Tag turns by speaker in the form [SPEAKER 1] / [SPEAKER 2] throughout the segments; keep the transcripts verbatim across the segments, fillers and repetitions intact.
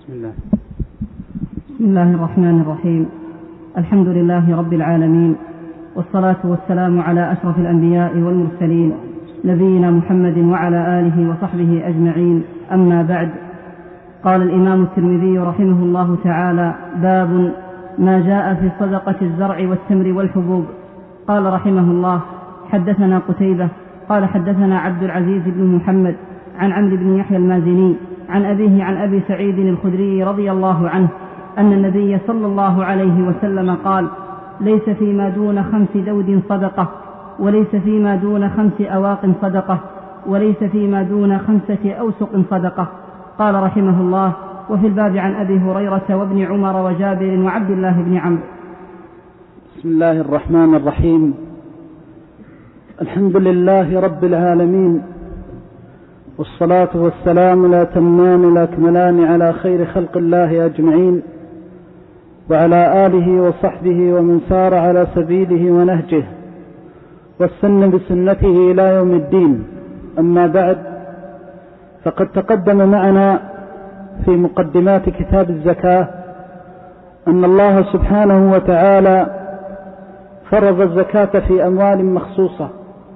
[SPEAKER 1] بسم الله.
[SPEAKER 2] بسم الله الرحمن الرحيم. الحمد لله رب العالمين، والصلاة والسلام على أشرف الأنبياء والمرسلين نبينا محمد وعلى آله وصحبه أجمعين، أما بعد. قال الإمام الترمذي رحمه الله تعالى: باب ما جاء في صدقة الزرع والتمر والحبوب. قال رحمه الله: حدثنا قتيبة قال حدثنا عبد العزيز بن محمد عن عمرو بن يحيى المازني عن أبيه عن أبي سعيد الخدري رضي الله عنه أن النبي صلى الله عليه وسلم قال: ليس فيما دون خمس دود صدقة، وليس فيما دون خمس أواق صدقة، وليس فيما دون خمسة أوسق صدقة. قال رحمه الله: وفي الباب عن أبي هريرة وابن عمر وجابر وعبد الله بن عمرو.
[SPEAKER 1] بسم الله الرحمن الرحيم. الحمد لله رب العالمين، والصلاة والسلام لا تمان لا كملان على خير خلق الله أجمعين، وعلى آله وصحبه ومن سار على سبيله ونهجه والسن بسنته إلى يوم الدين. أما بعد، فقد تقدم معنا في مقدمات كتاب الزكاة أن الله سبحانه وتعالى فرض الزكاة في أموال مخصوصة،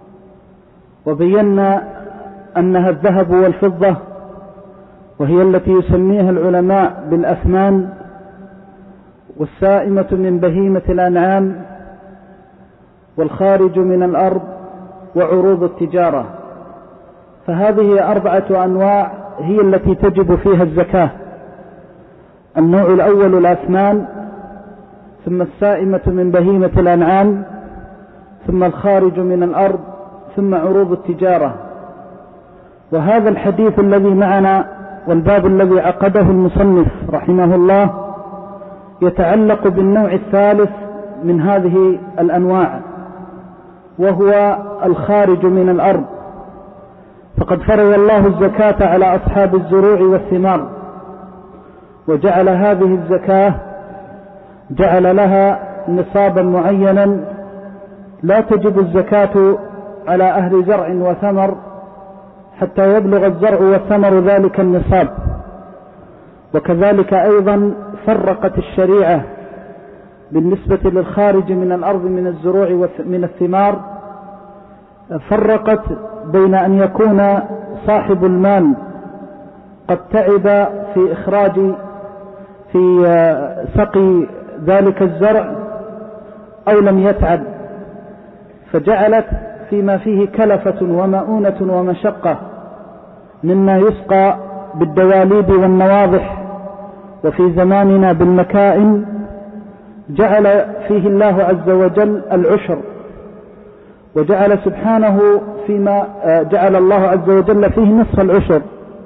[SPEAKER 1] وبينا أنها الذهب والفضة، وهي التي يسميها العلماء بالأثمان، والسائمة من بهيمة الأنعام، والخارج من الأرض، وعروض التجارة. فهذه أربعة أنواع هي التي تجب فيها الزكاة. النوع الأول الأثمان، ثم السائمة من بهيمة الأنعام، ثم الخارج من الأرض، ثم عروض التجارة. وهذا الحديث الذي معنا والباب الذي عقده المصنف رحمه الله يتعلق بالنوع الثالث من هذه الأنواع، وهو الخارج من الأرض. فقد فرض الله الزكاة على أصحاب الزروع والثمار، وجعل هذه الزكاة جعل لها نصابا معينا، لا تجب الزكاة على أهل زرع وثمر حتى يبلغ الزرع والثمر ذلك النصاب. وكذلك أيضا فرقت الشريعة بالنسبة للخارج من الأرض من الزروع ومن الثمار، فرقت بين أن يكون صاحب المال قد تعب في إخراج في سقي ذلك الزرع أو لم يتعب، فجعلت فيما فيه كلفة ومؤونة ومشقة مما يسقى بالدواليب والنواضح، وفي زماننا بالمكائن، جعل فيه الله عز وجل العشر، وجعل سبحانه فيما جعل الله عز وجل فيه نصف العشر.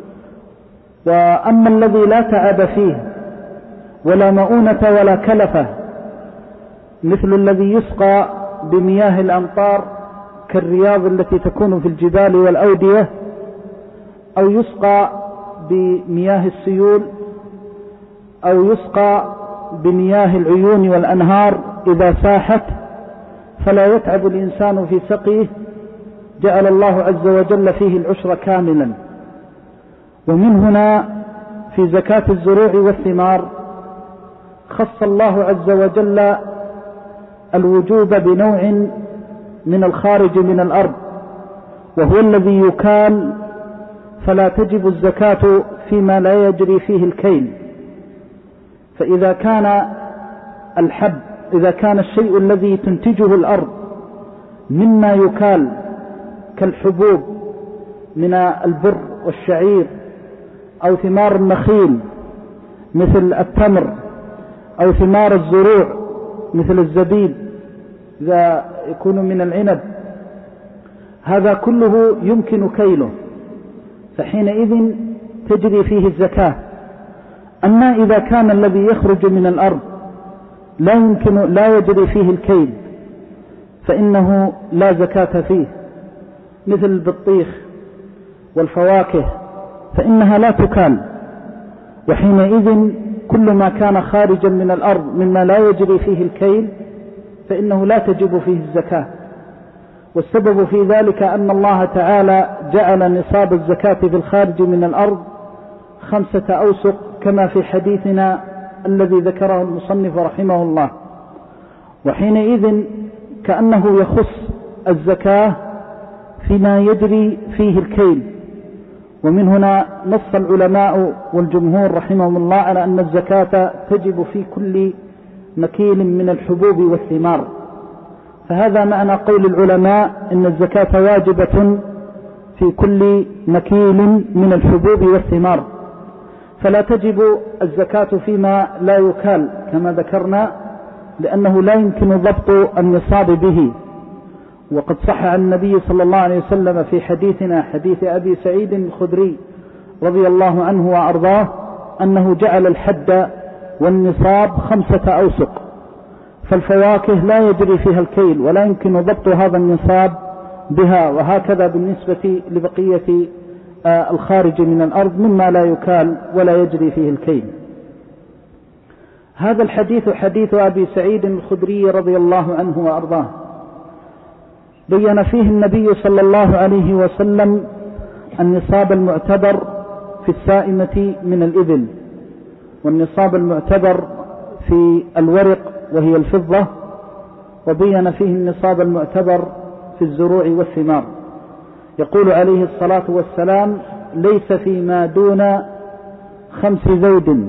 [SPEAKER 1] وأما الذي لا تعب فيه ولا مؤونة ولا كلفة، مثل الذي يسقى بمياه الأمطار كالرياض التي تكون في الجبال والأودية، أو يسقى بمياه السيول، أو يسقى بمياه العيون والأنهار إذا ساحت، فلا يتعب الإنسان في سقيه، جعل الله عز وجل فيه العشر كاملا. ومن هنا في زكاة الزروع والثمار خص الله عز وجل الوجوب بنوع من الخارج من الأرض، وهو الذي يكال، فلا تجب الزكاة فيما لا يجري فيه الكيل. فإذا كان الحب إذا كان الشيء الذي تنتجه الأرض مما يكال كالحبوب من البر والشعير، أو ثمار النخيل مثل التمر، أو ثمار الزروع مثل الزبيب إذا يكون من العنب، هذا كله يمكن كيله، فحينئذ تجري فيه الزكاة. أما إذا كان الذي يخرج من الأرض لا يمكن لا يجري فيه الكيل، فإنه لا زكاة فيه، مثل البطيخ والفواكه، فإنها لا تكال. وحينئذ كل ما كان خارجا من الأرض مما لا يجري فيه الكيل فإنه لا تجب فيه الزكاة. والسبب في ذلك أن الله تعالى جعل نصاب الزكاة في الخارج من الأرض خمسة أوسق كما في حديثنا الذي ذكره المصنف رحمه الله. وحينئذ كأنه يخص الزكاة فيما يجري فيه الكيل. ومن هنا نص العلماء والجمهور رحمهم الله على أن الزكاة تجب في كل مكيل من الحبوب والثمار. فهذا معنى قول العلماء إن الزكاة واجبة في كل مكيل من الحبوب والثمار، فلا تجب الزكاة فيما لا يكال كما ذكرنا، لأنه لا يمكن ضبط النصاب به. وقد صح عن النبي صلى الله عليه وسلم في حديثنا حديث أبي سعيد الخدري رضي الله عنه وأرضاه أنه جعل الحد والنصاب خمسة أوسق، فالفواكه لا يجري فيها الكيل ولا يمكن ضبط هذا النصاب بها، وهكذا بالنسبة لبقية الخارج من الأرض مما لا يكال ولا يجري فيه الكيل. هذا الحديث حديث أبي سعيد الخدري رضي الله عنه وأرضاه، بين فيه النبي صلى الله عليه وسلم النصاب المعتبر في السائمة من الإبل، والنصاب المعتبر في الورق وهي الفضة، وبين فيه النصاب المعتبر في الزروع والثمار. يقول عليه الصلاة والسلام: ليس فيما دون خمس ذود،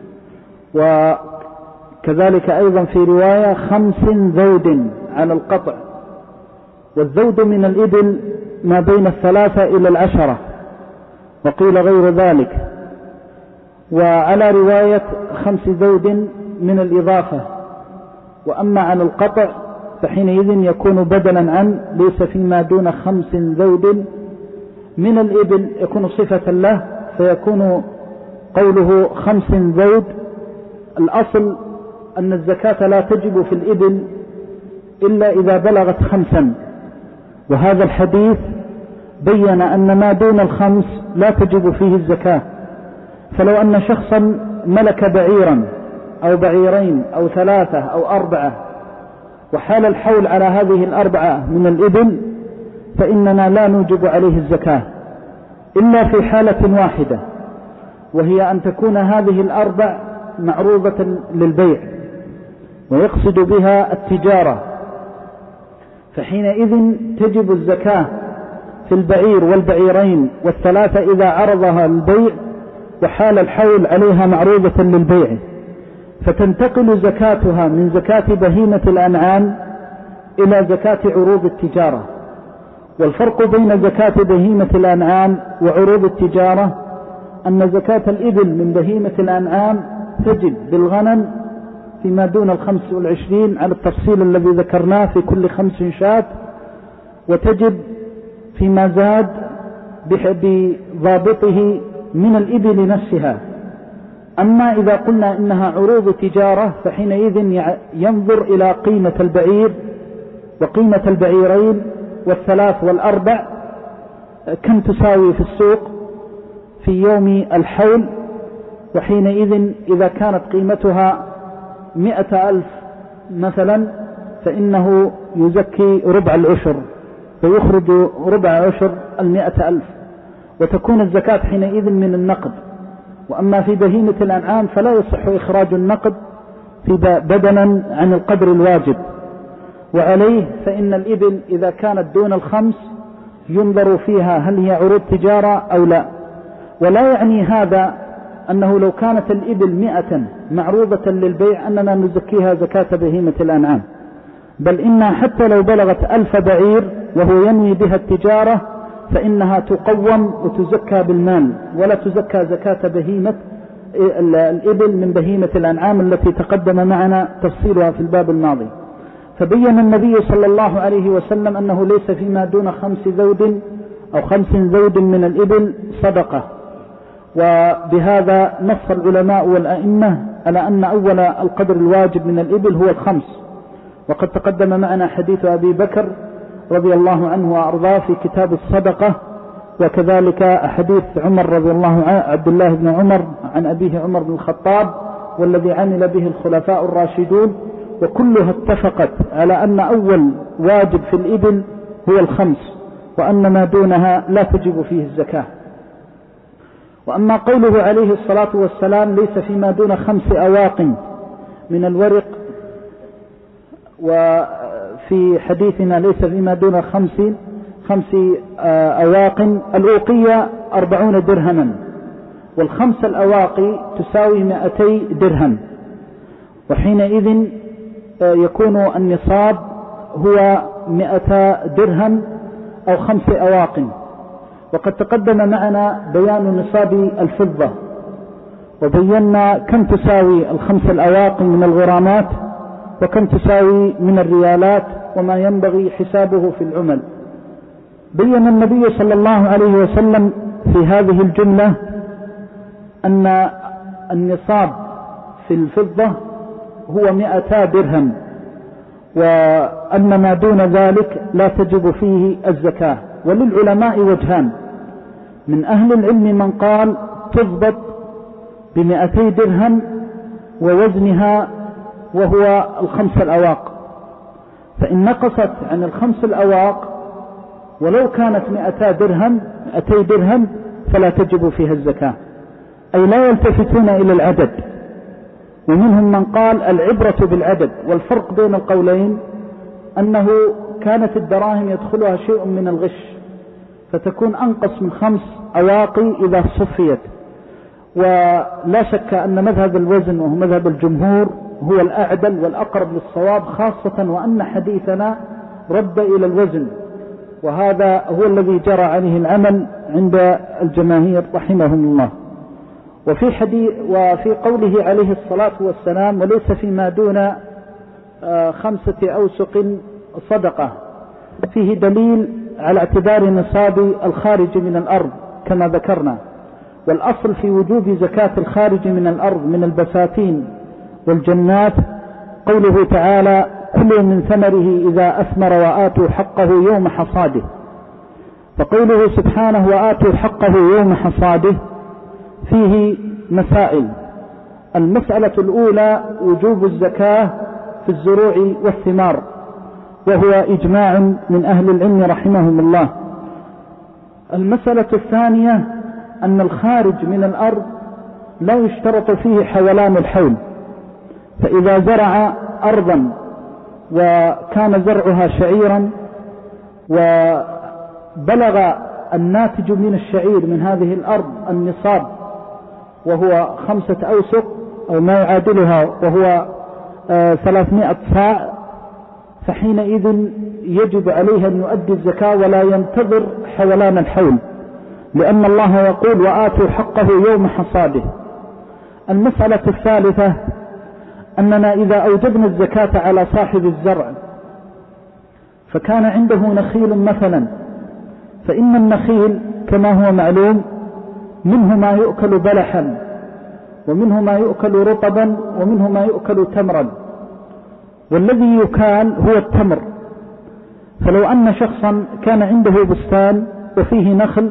[SPEAKER 1] وكذلك أيضا في رواية خمس ذود على القطع. والذود من الإبل ما بين الثلاثة إلى العشرة، وقيل غير ذلك. وعلى رواية خمس ذود من الإضافة. وأما على القطع فحينئذ يكون بدلا عن ليس فيما دون خمس ذود من الإبل، يكون صفة له، فيكون قوله خمس ذود. الأصل أن الزكاة لا تجب في الإبل إلا إذا بلغت خمسا، وهذا الحديث بين أن ما دون الخمس لا تجب فيه الزكاة. فلو أن شخصا ملك بعيرا أو بعيرين أو ثلاثة أو أربعة وحال الحول على هذه الأربعة من الإبل، فإننا لا نوجب عليه الزكاة إلا في حالة واحدة، وهي أن تكون هذه الأربع معروضة للبيع ويقصد بها التجارة، فحينئذ تجب الزكاة في البعير والبعيرين والثلاثة إذا عرضها البيع وحال الحول عليها معروضة للبيع، فتنتقل زكاتها من زكاة بهيمة الأنعام إلى زكاة عروض التجارة. والفرق بين زكاة بهيمة الأنعام وعروض التجارة أن زكاة الإبل من بهيمة الأنعام تجب بالغنم فيما دون الخمس والعشرين على التفصيل الذي ذكرناه في كل خمس شاة، وتجب فيما زاد بضابطه من الإبل نفسها. أما إذا قلنا إنها عروض تجارة فحينئذ ينظر إلى قيمة البعير وقيمة البعيرين والثلاث والأربع كم تساوي في السوق في يوم الحول، وحينئذ إذا كانت قيمتها مئة ألف مثلا فإنه يزكي ربع العشر فيخرج ربع عشر المئة ألف، وتكون الزكاة حينئذ من النقد. وأما في بهيمة الأنعام فلا يصح إخراج النقد في بدلا عن القدر الواجب. وعليه فإن الإبل إذا كانت دون الخمس ينظر فيها هل هي عروض تجارة أو لا. ولا يعني هذا أنه لو كانت الإبل مئة معروضة للبيع أننا نزكيها زكاة بهيمة الأنعام، بل إنها حتى لو بلغت ألف بعير وهو ينوي بها التجارة فإنها تقوم وتزكى بالمال، ولا تزكى زكاة بهيمة الإبل من بهيمة الأنعام التي تقدم معنا تفصيلها في الباب الماضي. فبين النبي صلى الله عليه وسلم أنه ليس فيما دون خمس ذود أو خمس ذود من الإبل صدقة. وبهذا نص العلماء والأئمة على أن أول القدر الواجب من الإبل هو الخمس. وقد تقدم معنا حديث أبي بكر رضي الله عنه وأرضاه في كتاب الصدقة، وكذلك حديث عمر رضي الله عنه عبد الله بن عمر عن أبيه عمر بن الخطاب والذي عمل به الخلفاء الراشدون، وكلها اتفقت على أن أول واجب في الإبل هو الخمس، وأن ما دونها لا تجب فيه الزكاة. وأما قوله عليه الصلاة والسلام ليس فيما دون خمس أواق من الورق، وفي حديثنا ليس فيما دون خمس خمس أواق، الأوقية أربعون درهما، والخمس الأواقي تساوي مئتي درهم، وحينئذ يكون النصاب هو مئة درهم أو خمس أواق. وقد تقدم معنا بيان نصاب الفضة، وبينا كم تساوي الخمس الأواق من الغرامات وكم تساوي من الريالات وما ينبغي حسابه في العمل. بين النبي صلى الله عليه وسلم في هذه الجملة أن النصاب في الفضة هو مئتا درهم، وأن ما دون ذلك لا تجب فيه الزكاة. وللعلماء وجهان: من أهل العلم من قال تضبط بمئتي درهم ووزنها وهو الخمس الأواق، فإن نقصت عن الخمس الأواق ولو كانت مئتا درهم مئتي درهم فلا تجب فيها الزكاة، أي لا يلتفتون إلى العدد. ومنهم من قال العبرة بالعدد، والفرق بين القولين أنه كانت الدراهم يدخلها شيء من الغش فتكون أنقص من خمس أواقي إذا صفيت. ولا شك أن مذهب الوزن وهو مذهب الجمهور هو الأعدل والأقرب للصواب، خاصة وأن حديثنا رد إلى الوزن، وهذا هو الذي جرى عليه العمل عند الجماهير رحمهم الله. وفي حديث وفي قوله عليه الصلاة والسلام وليس فيما دون خمسة أوسق صدقة، فيه دليل على اعتبار نصاب الخارج من الأرض كما ذكرنا. والأصل في وجوب زكاة الخارج من الأرض من البساتين والجنات قوله تعالى كلوا من ثمره إذا أثمر وآتوا حقه يوم حصاده. فقوله سبحانه وآتوا حقه يوم حصاده فيه مسائل: المسألة الأولى وجوب الزكاة في الزروع والثمار، وهو إجماع من أهل العلم رحمهم الله. المسألة الثانية أن الخارج من الأرض لا يشترط فيه حولان الحول، فإذا زرع أرضا وكان زرعها شعيرا وبلغ الناتج من الشعير من هذه الأرض النصاب وهو خمسة أوسق أو ما يعادلها وهو ثلاثمائة صاع، فحينئذ يجب عليه أن يؤدي الزكاة ولا ينتظر حولان الحول، لأن الله يقول وآتوا حقه يوم حصاده. المسألة الثالثة أننا إذا أوجبنا الزكاة على صاحب الزرع فكان عنده نخيل مثلا، فإن النخيل كما هو معلوم منه ما يؤكل بلحا ومنه ما يؤكل رطبا ومنه ما يؤكل تمرا، والذي يكال هو التمر. فلو أن شخصا كان عنده بستان وفيه نخل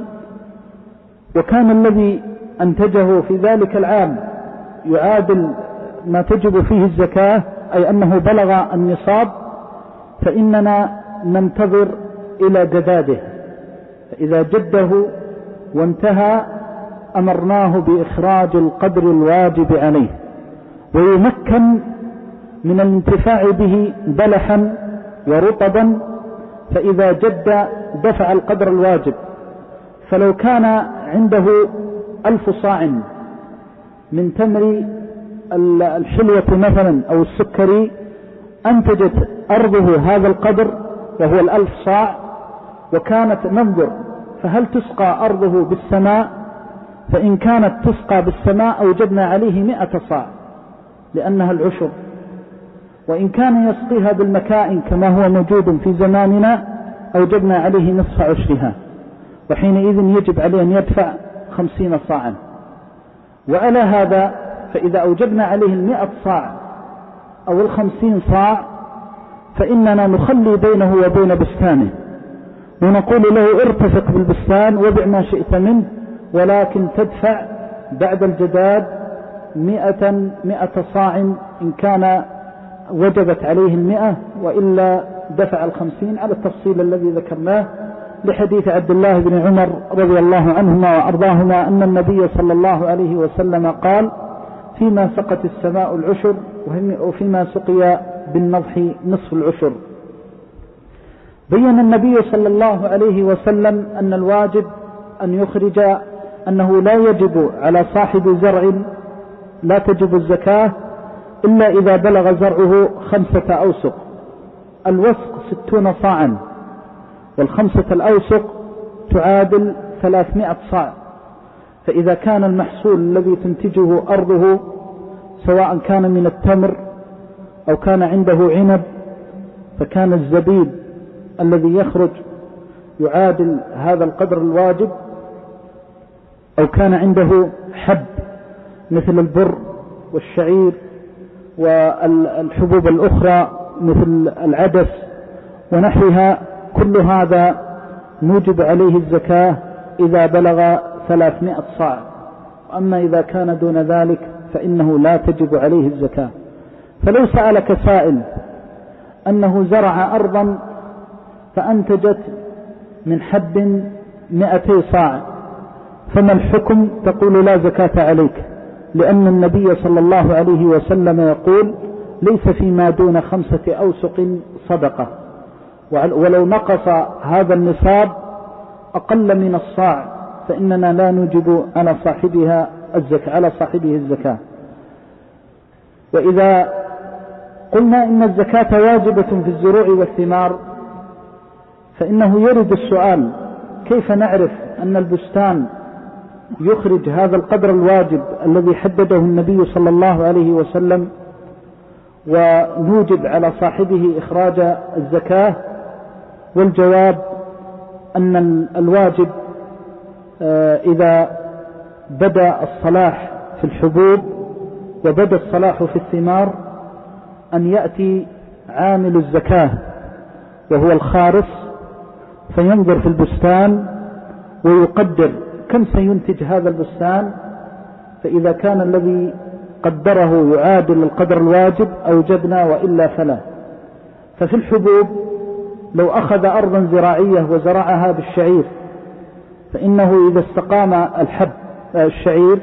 [SPEAKER 1] وكان الذي أنتجه في ذلك العام يعادل ما تجب فيه الزكاة، أي أنه بلغ النصاب، فإننا ننتظر إلى جداده، فإذا جده وانتهى أمرناه بإخراج القدر الواجب عليه ويمكن من الانتفاع به بلحا ورطبا، فإذا جد دفع القدر الواجب. فلو كان عنده ألف صاع من تمر الحلوة مثلا أو السكري، أنتجت أرضه هذا القدر وهو الألف صاع، وكانت ننظر فهل تسقى أرضه بالسماء، فإن كانت تسقى بالسماء أوجبنا عليه مئة صاع لأنها العشر، وإن كان يسقيها بالمكائن كما هو موجود في زماننا أوجبنا عليه نصف عشرها، وحينئذ يجب عليه أن يدفع خمسين صاعا. وعلى هذا فإذا أوجبنا عليه المئة صاع أو الخمسين صاع فإننا نخلي بينه وبين بستانه ونقول له ارتفق بالبستان وبع ما شئت منه، ولكن تدفع بعد الجداد مئة مئة صاع إن كان وجبت عليه المئة، وإلا دفع الخمسين على التفصيل الذي ذكرناه لحديث عبد الله بن عمر رضي الله عنهما وأرضاهما أن النبي صلى الله عليه وسلم قال: فيما سقت السماء العشر وفيما سقي بالنضح نصف العشر. بين النبي صلى الله عليه وسلم أن الواجب أن يخرج، أنه لا يجب على صاحب زرع لا تجب الزكاة إلا إذا بلغ زرعه خمسة أوسق. الوسق ستون صاعا، والخمسة الأوسق تعادل ثلاثمائة صاع. فإذا كان المحصول الذي تنتجه أرضه سواء كان من التمر أو كان عنده عنب، فكان الزبيب الذي يخرج يعادل هذا القدر الواجب، أو كان عنده حب مثل البر والشعير والحبوب الأخرى مثل العدس ونحوها، كل هذا نوجب عليه الزكاة إذا بلغ ثلاثمائة صاع. أما إذا كان دون ذلك فإنه لا تجب عليه الزكاة. فلو سألك سائل أنه زرع أرضا فأنتجت من حب مئتي صاع، فما الحكم؟ تقول لا زكاة عليك، لأن النبي صلى الله عليه وسلم يقول: ليس فيما دون خمسة أوسق صدقة، ولو نقص هذا النصاب أقل من الصاع فإننا لا نوجب على صاحبها الزكاة على صاحبه الزكاة. وإذا قلنا إن الزكاة واجبة في الزروع والثمار، فإنه يرد السؤال: كيف نعرف أن البستان يخرج هذا القدر الواجب الذي حدده النبي صلى الله عليه وسلم ونوجب على صاحبه إخراج الزكاة؟ والجواب أن الواجب إذا بدأ الصلاح في الحبوب وبدأ الصلاح في الثمار أن يأتي عامل الزكاة وهو الخارص فينظر في البستان ويقدر كم سينتج هذا البستان، فإذا كان الذي قدره يعادل القدر الواجب أوجبنا، وإلا فلا. ففي الحبوب لو أخذ أرضا زراعية وزرعها بالشعير، فإنه إذا استقام الحب الشعير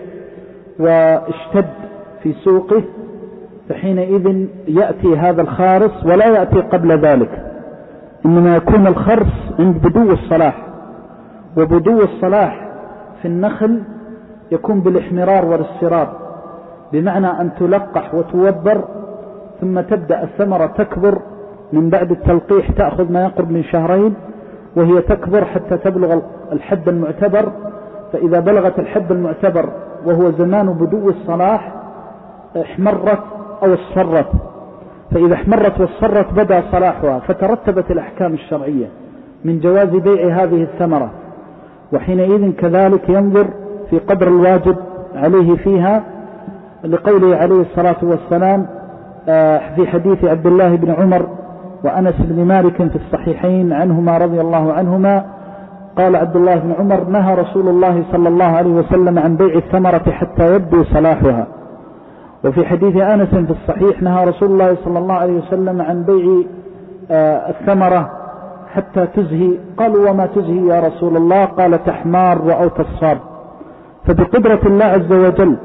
[SPEAKER 1] واشتد في سوقه فحينئذ يأتي هذا الخارص، ولا يأتي قبل ذلك، إنما يكون الخرص عند بدو الصلاح. وبدو الصلاح في النخل يكون بالاحمرار والاصفرار، بمعنى أن تلقح وتوبر ثم تبدأ الثمرة تكبر من بعد التلقيح، تأخذ ما يقرب من شهرين وهي تكبر حتى تبلغ الحد المعتبر. فإذا بلغت الحد المعتبر وهو زمان بدو الصلاح احمرت أو اصفرت، فإذا احمرت واصفرت بدأ صلاحها، فترتبت الأحكام الشرعية من جواز بيع هذه الثمرة. وحينئذ كذلك ينظر في قدر الواجب عليه فيها، لقوله عليه الصلاة والسلام في حديث عبد الله بن عمر وأنس بن مالك في الصحيحين عنهما رضي الله عنهما، قال عبد الله بن عمر: نهى رسول الله صلى الله عليه وسلم عن بيع الثمرة حتى يبدو صلاحها. وفي حديث أنس في الصحيح: نهى رسول الله صلى الله عليه وسلم عن بيع الثمرة حتى تزهي. قالوا: وما تزهي يا رسول الله؟ قال: تحمار أو تصفار. فبقدرة الله عز وجل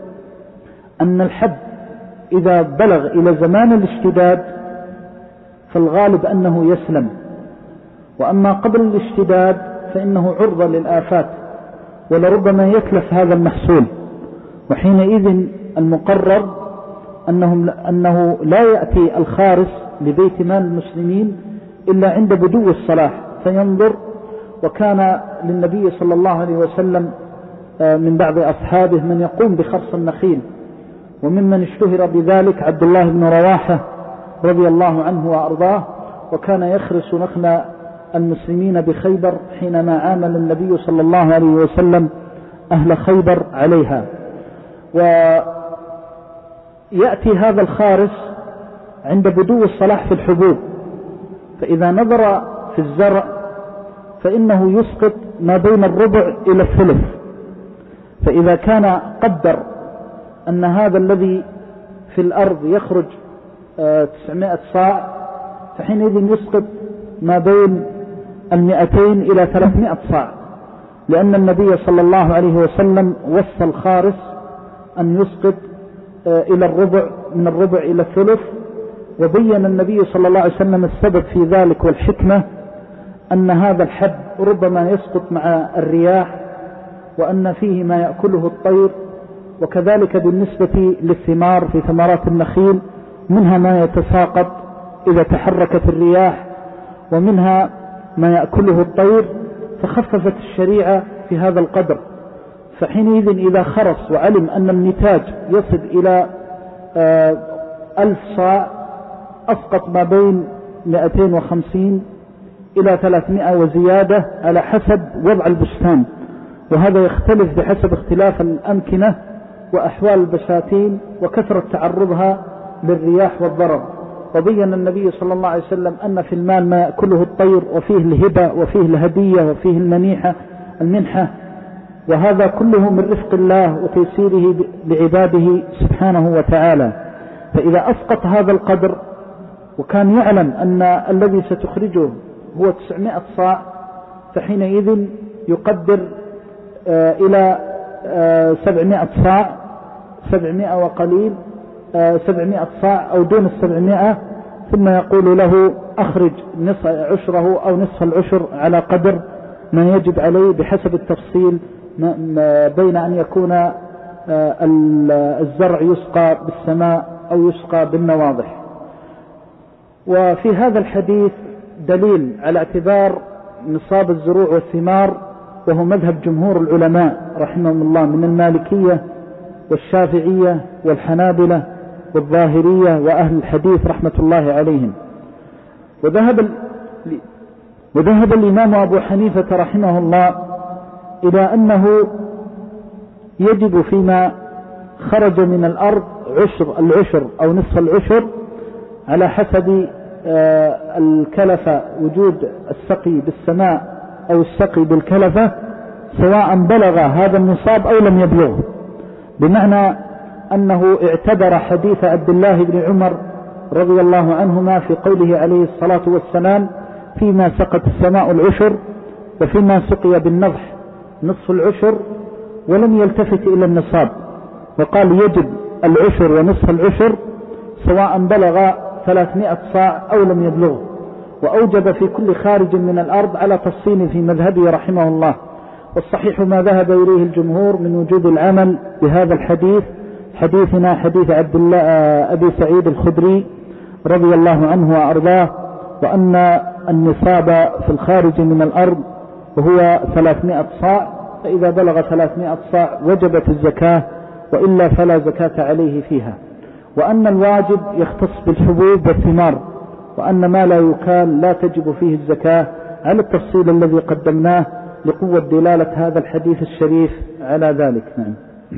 [SPEAKER 1] أن الحب إذا بلغ إلى زمان الاشتداد فالغالب أنه يسلم، وأما قبل الاشتداد فإنه عرضة للآفات ولربما يتلف هذا المحصول. وحينئذ المقرر أنهم أنه لا يأتي الخارص لبيت مال المسلمين إلا عند بدو الصلاح فينظر. وكان للنبي صلى الله عليه وسلم من بعض أصحابه من يقوم بخرص النخيل، وممن اشتهر بذلك عبد الله بن رواحة رضي الله عنه وأرضاه، وكان يخرس نخل المسلمين بخيبر حينما عامل النبي صلى الله عليه وسلم أهل خيبر عليها. ويأتي هذا الخارس عند بدو الصلاح في الحبوب، فإذا نظر في الزرع فإنه يسقط ما بين الربع إلى الثلث. فإذا كان قدر أن هذا الذي في الأرض يخرج تسعمائة صاع، فحينئذ يسقط ما بين المئتين إلى ثلاثمائة صاع، لأن النبي صلى الله عليه وسلم وصى الخارس أن يسقط إلى الربع، من الربع إلى الثلث. وبين النبي صلى الله عليه وسلم السبب في ذلك والحكمة، أن هذا الحب ربما يسقط مع الرياح، وأن فيه ما يأكله الطير. وكذلك بالنسبة للثمار في ثمرات النخيل، منها ما يتساقط إذا تحركت الرياح، ومنها ما يأكله الطير، فخففت الشريعة في هذا القدر. فحينئذ إذا خرس وعلم أن النتاج يصل إلى ألف صاع، أسقط ما بين مئتين وخمسين إلى ثلاثمائة وزيادة على حسب وضع البستان، وهذا يختلف بحسب اختلاف الأمكنة وأحوال البساتين وكثرة تعرضها للرياح والضرر. وبين النبي صلى الله عليه وسلم أن في المال ما يأكله الطير، وفيه الهبة وفيه الهدية وفيه المنيحة المنحة، وهذا كله من رفق الله وتيسيره لعباده سبحانه وتعالى. فإذا أسقط هذا القدر وكان يعلم أن الذي ستخرجه هو تسعمائة صاع، فحينئذ يقدر آه إلى آه سبعمائة صاع، سبعمائة وقليل، آه سبعمائة صاع أو دون السبعمائة، ثم يقول له أخرج نصف عشره أو نصف العشر على قدر ما يجب عليه بحسب التفصيل، بين أن يكون آه الزرع يسقى بالسماء أو يسقى بالنواضح. وفي هذا الحديث دليل على اعتبار نصاب الزروع والثمار، وهو مذهب جمهور العلماء رحمهم الله من المالكية والشافعية والحنابلة والظاهرية وأهل الحديث رحمة الله عليهم. وذهب وذهب الإمام أبو حنيفة رحمه الله إلى أنه يجب فيما خرج من الأرض عشر العشر أو نصف العشر على حسب الكلفة، وجود السقي بالسماء أو السقي بالكلفة، سواء بلغ هذا النصاب أو لم يبلغه. بمعنى أنه اعتبر حديث عبد الله بن عمر رضي الله عنهما في قوله عليه الصلاة والسلام: فيما سقت السماء العشر، وفيما سقي بالنضح نصف العشر، ولم يلتفت إلى النصاب، وقال يجب العشر ونصف العشر سواء بلغ ثلاثمائة صاع أو لم يبلغه. وأوجب في كل خارج من الأرض على تفصيل في مذهبه رحمه الله. والصحيح ما ذهب إليه الجمهور من وجوب العمل بهذا الحديث، حديثنا حديث عبد الله أبي سعيد الخدري رضي الله عنه وأرضاه، وأن النصاب في الخارج من الأرض وهو ثلاثمائة صاع، فإذا بلغ ثلاثمائة صاع وجبت الزكاة، وإلا فلا زكاة عليه فيها. وأن الواجب يختص بالحبوب والثمار، وأن ما لا يكال لا تجب فيه الزكاة، على التفصيل الذي قدمناه لقوة دلالة هذا الحديث الشريف على ذلك. نعم.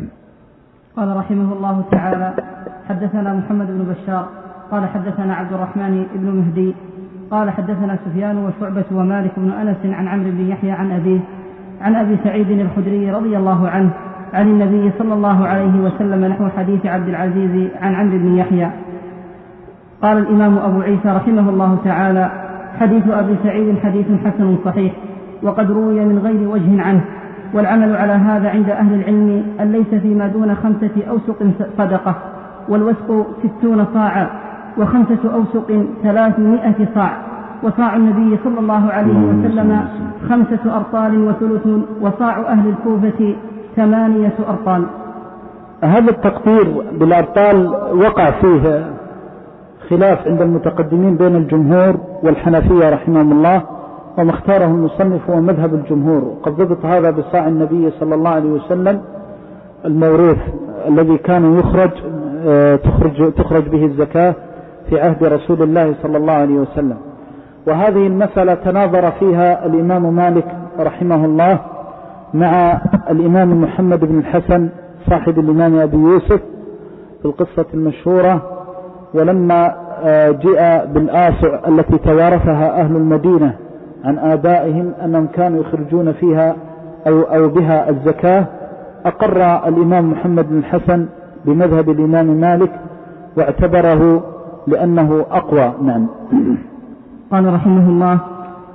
[SPEAKER 2] قال رحمه الله تعالى: حدثنا محمد بن بشار قال حدثنا عبد الرحمن بن مهدي قال حدثنا سفيان وشعبة ومالك بن أنس عن عمرو بن يحيى عن أبيه عن أبي سعيد الخدري رضي الله عنه عن النبي صلى الله عليه وسلم نحو حديث عبد العزيز عن عمرو بن يحيى. قال الإمام أبو عيسى رحمه الله تعالى: حديث أبي سعيد حديث حسن صحيح، وقد روي من غير وجه عنه، والعمل على هذا عند أهل العلم أن ليس فيما دون خمسة أوسق صدقة، والوسق ستون صاعا، وخمسة أوسق ثلاثمائة صاع، وصاع النبي صلى الله عليه وسلم خمسة أرطال وثلث، وصاع أهل الكوفة ثمانية أرطال.
[SPEAKER 1] هذا التقدير بالأرطال وقع فيه خلاف عند المتقدمين بين الجمهور والحنفية رحمهم الله، وما اختاره المصنف هو مذهب الجمهور. وقد ضبط هذا بصاع النبي صلى الله عليه وسلم الموروث الذي كان يخرج تخرج, تخرج به الزكاة في عهد رسول الله صلى الله عليه وسلم. وهذه المسألة تناظر فيها الإمام مالك رحمه الله مع الإمام محمد بن الحسن صاحب الإمام أبي يوسف في القصة المشهورة، ولما جاء بالآسع التي توارثها أهل المدينة عن آبائهم أنهم كانوا يخرجون فيها أو, أو بها الزكاة، أقر الإمام محمد بن الحسن بمذهب الإمام مالك واعتبره لأنه أقوى. نعم.
[SPEAKER 2] قال رحمه الله: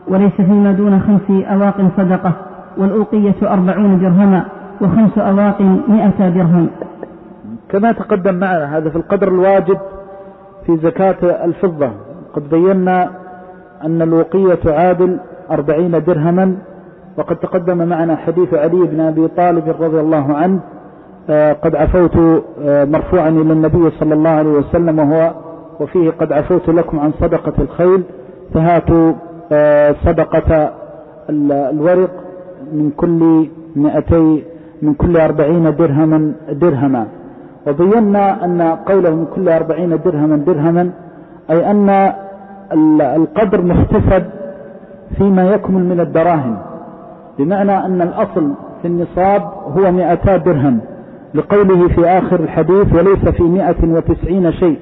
[SPEAKER 2] وليس فيما دون خمس أواق صدقة، والأوقية أربعون درهما، وخمس أواق مئة درهم.
[SPEAKER 1] كما تقدم معنا هذا في القدر الواجب في زكاة الفضة. قد بينا أن الوقية تعادل أربعين درهما، وقد تقدم معنا حديث علي بن أبي طالب رضي الله عنه قد عفوت مرفوعا إلى النبي صلى الله عليه وسلم، وهو وفيه قد عفوت لكم عن صدقة الخيل فهاتوا صدقة الورق من كل مئتي من كل أربعين درهما درهما. وبينا أن قوله من كل أربعين درهما درهما أي أن القدر محتسب فيما يكمل من الدراهم، بمعنى أن الأصل في النصاب هو مئتا درهم، لقوله في آخر الحديث وليس في مئة وتسعين شيء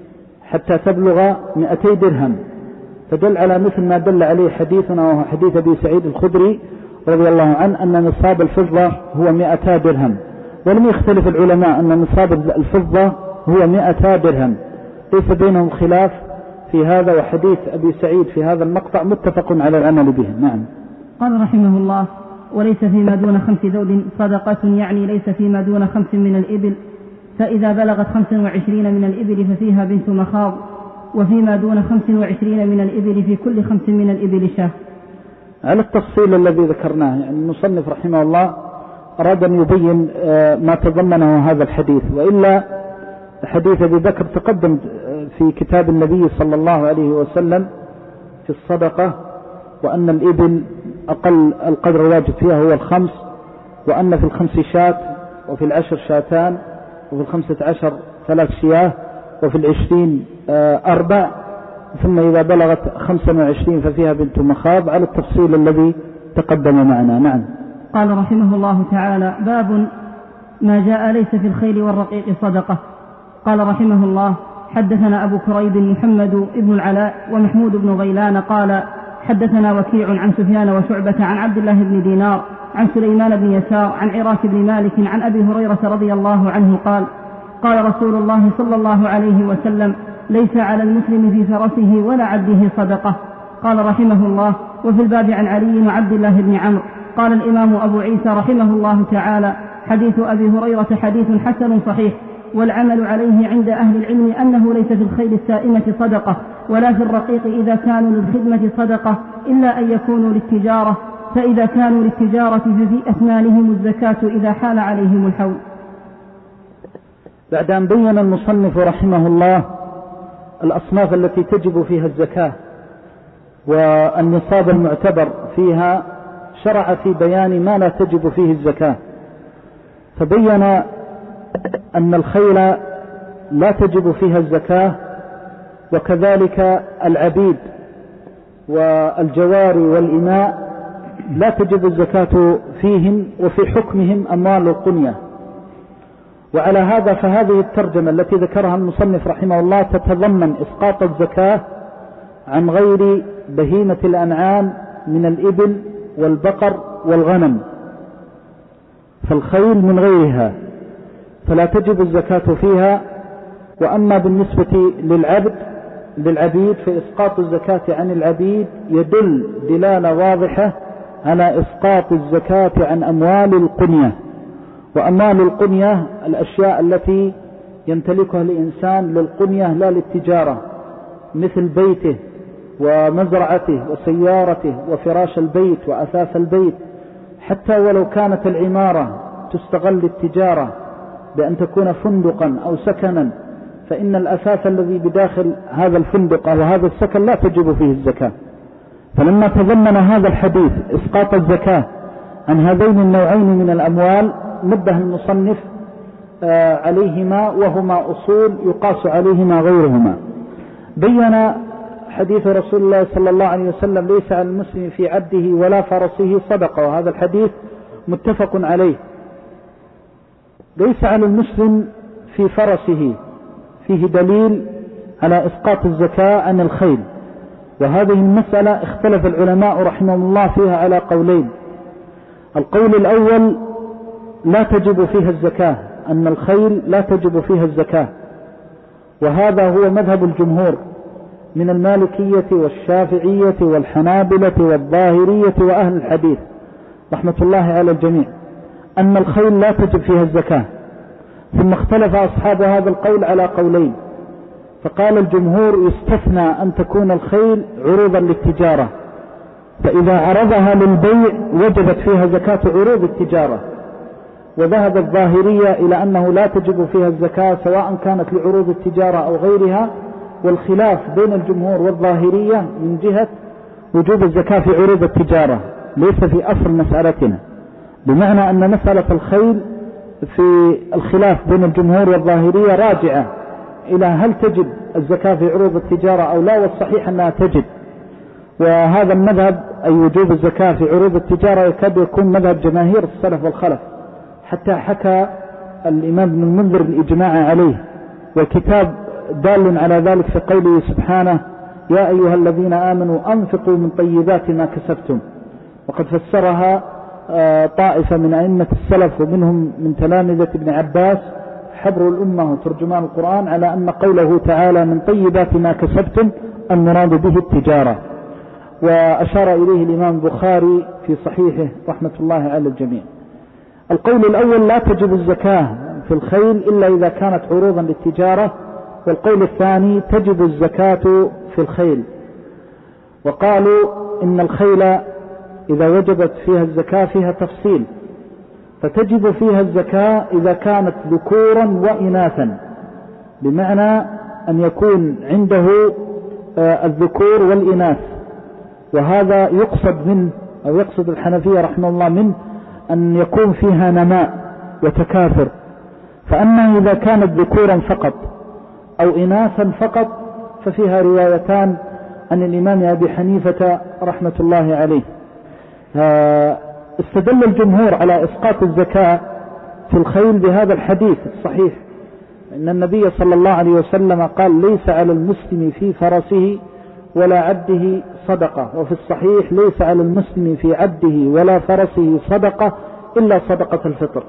[SPEAKER 1] حتى تبلغ مئتي درهم، فدل على مثل ما دل عليه حديثنا وهو حديث أبي سعيد الخدري رضي الله عنه أن نصاب الفضة هو مئتا درهم. ولم يختلف العلماء أن نصاب الفضة هو مئتا درهم، ليس بينهم خلاف في هذا، وحديث أبي سعيد في هذا المقطع متفق على العمل به. نعم.
[SPEAKER 2] قال رحمه الله: وليس فيما دون خمس ذود صدقة، يعني ليس فيما دون خمس من الإبل، فإذا بلغت خمس وعشرين من الإبل ففيها بنت مخاض، وفيما دون خمس وعشرين من الإبل في كل خمس من الإبل شاة.
[SPEAKER 1] على التفصيل الذي ذكرناه، يعني المصنف رحمه الله أراد أن يبين ما تضمنه هذا الحديث، وإلا حديث أبي بكر تقدم في كتاب النبي صلى الله عليه وسلم في الصدقة، وأن الإبل أقل القدر الواجب فيها هو الخمس، وأن في الخمس شاة، وفي العشر شاتان، وفي الخمسة عشر ثلاث شياه، وفي العشرين أربع، ثم إذا بلغت خمسة وعشرين ففيها بنت مخاض، على التفصيل الذي تقدم معنا. نعم.
[SPEAKER 2] قال رحمه الله تعالى: باب ما جاء ليس في الخيل والرقيق صدقة. قال رحمه الله: حدثنا أبو كريب محمد بن العلاء ومحمود بن غيلان قال حدثنا وكيع عن سفيان وشعبة عن عبد الله بن دينار عن سليمان بن يسار عن عراك بن مالك عن أبي هريرة رضي الله عنه قال: قال رسول الله صلى الله عليه وسلم: ليس على المسلم في فرسه ولا عبده صدقة. قال رحمه الله: وفي الباب عن علي وعبد الله بن عمرو. قال الإمام أبو عيسى رحمه الله تعالى: حديث أبي هريرة حديث حسن صحيح، والعمل عليه عند أهل العلم أنه ليس في الخيل السائمة صدقة، ولا في الرقيق إذا كانوا للخدمة صدقة، إلا أن يكونوا للتجارة، فإذا كانوا للتجارة ففي أثمانهم الزكاة إذا حال عليهم الحول.
[SPEAKER 1] بعد أن بين المصنف رحمه الله الأصناف التي تجب فيها الزكاة والنصاب المعتبر فيها، شرع في بيان ما لا تجب فيه الزكاة، فبين أن الخيل لا تجب فيها الزكاة، وكذلك العبيد والجواري والإماء لا تجب الزكاة فيهم، وفي حكمهم أموال القنية. وعلى هذا فهذه الترجمة التي ذكرها المصنف رحمه الله تتضمن إسقاط الزكاة عن غير بهيمة الأنعام من الإبل والبقر والغنم، فالخيل من غيرها فلا تجب الزكاة فيها. وأما بالنسبة للعبد للعبيد فإسقاط الزكاة عن العبيد يدل دلالة واضحة على إسقاط الزكاة عن أموال القنية. وأموال القنية الأشياء التي يمتلكها الإنسان للقنية لا للتجارة، مثل بيته ومزرعته وسيارته وفراش البيت وأثاث البيت، حتى ولو كانت العمارة تستغل للتجارة بأن تكون فندقا أو سكنا، فإن الأثاث الذي بداخل هذا الفندق أو هذا السكن لا تجب فيه الزكاة. فلما تضمن هذا الحديث إسقاط الزكاة عن هذين النوعين من الأموال، نبه المصنف عليهما، وهما أصول يقاس عليهما غيرهما. بين حديث رسول الله صلى الله عليه وسلم: ليس على المسلم في عبده ولا فرسه صدقة، وهذا الحديث متفق عليه. ليس على المسلم في فرسه فيه دليل على إسقاط الزكاة عن الخيل، وهذه المسألة اختلف العلماء رحمهم الله فيها على قولين. القول الأول لا تجب فيها الزكاة، أن الخيل لا تجب فيها الزكاة، وهذا هو مذهب الجمهور من المالكية والشافعية والحنابلة والظاهرية وأهل الحديث رحمة الله على الجميع أن الخيل لا تجب فيها الزكاة. ثم اختلف أصحاب هذا القول على قولين، فقال الجمهور يستثنى أن تكون الخيل عروضا للتجارة، فإذا عرضها للبيع وجبت فيها زكاة عروض التجارة. وذهب الظاهرية إلى أنه لا تجب فيها الزكاة سواء كانت لعروض التجارة أو غيرها، والخلاف بين الجمهور والظاهرية من جهة وجوب الزكاة في عروض التجارة ليس في أصل مسألتنا، بمعنى أن مسألة الخيل في الخلاف بين الجمهور والظاهرية راجعة إلى هل تجب الزكاة في عروض التجارة أو لا، والصحيح أنها تجب. وهذا المذهب أي وجوب الزكاة في عروض التجارة يكاد يكون مذهب جماهير السلف والخلف، حتى حكى الإمام ابن المنذر الإجماع عليه، والكتاب دال على ذلك في قوله سبحانه يا أيها الذين آمنوا أنفقوا من طيبات ما كسبتم. وقد فسرها طائفة من أئمة السلف ومنهم من تلامذة ابن عباس حبر الأمة وترجمان القرآن على أن قوله تعالى من طيبات ما كسبتم المراد به التجارة. وأشار إليه الإمام البخاري في صحيحه رحمة الله على الجميع. القول الأول لا تجب الزكاة في الخيل إلا إذا كانت عروضا للتجارة، والقول الثاني تجب الزكاة في الخيل. وقالوا إن الخيل إذا وجبت فيها الزكاة فيها تفصيل، فتجب فيها الزكاة إذا كانت ذكورا وإناثا، بمعنى أن يكون عنده الذكور والإناث، وهذا يقصد منه أو يقصد الحنفية رحمه الله منه أن يكون فيها نماء وتكاثر. فأما إذا كانت ذكورا فقط أو إناثا فقط ففيها روايتان عن الإمام أبي حنيفة رحمة الله عليه. استدل الجمهور على إسقاط الزكاة في الخيل بهذا الحديث الصحيح، إن النبي صلى الله عليه وسلم قال ليس على المسلم في فرسه ولا عبده صدقة، وفي الصحيح ليس على المسلم في عبده ولا فرسه صدقة إلا صدقة الفطر.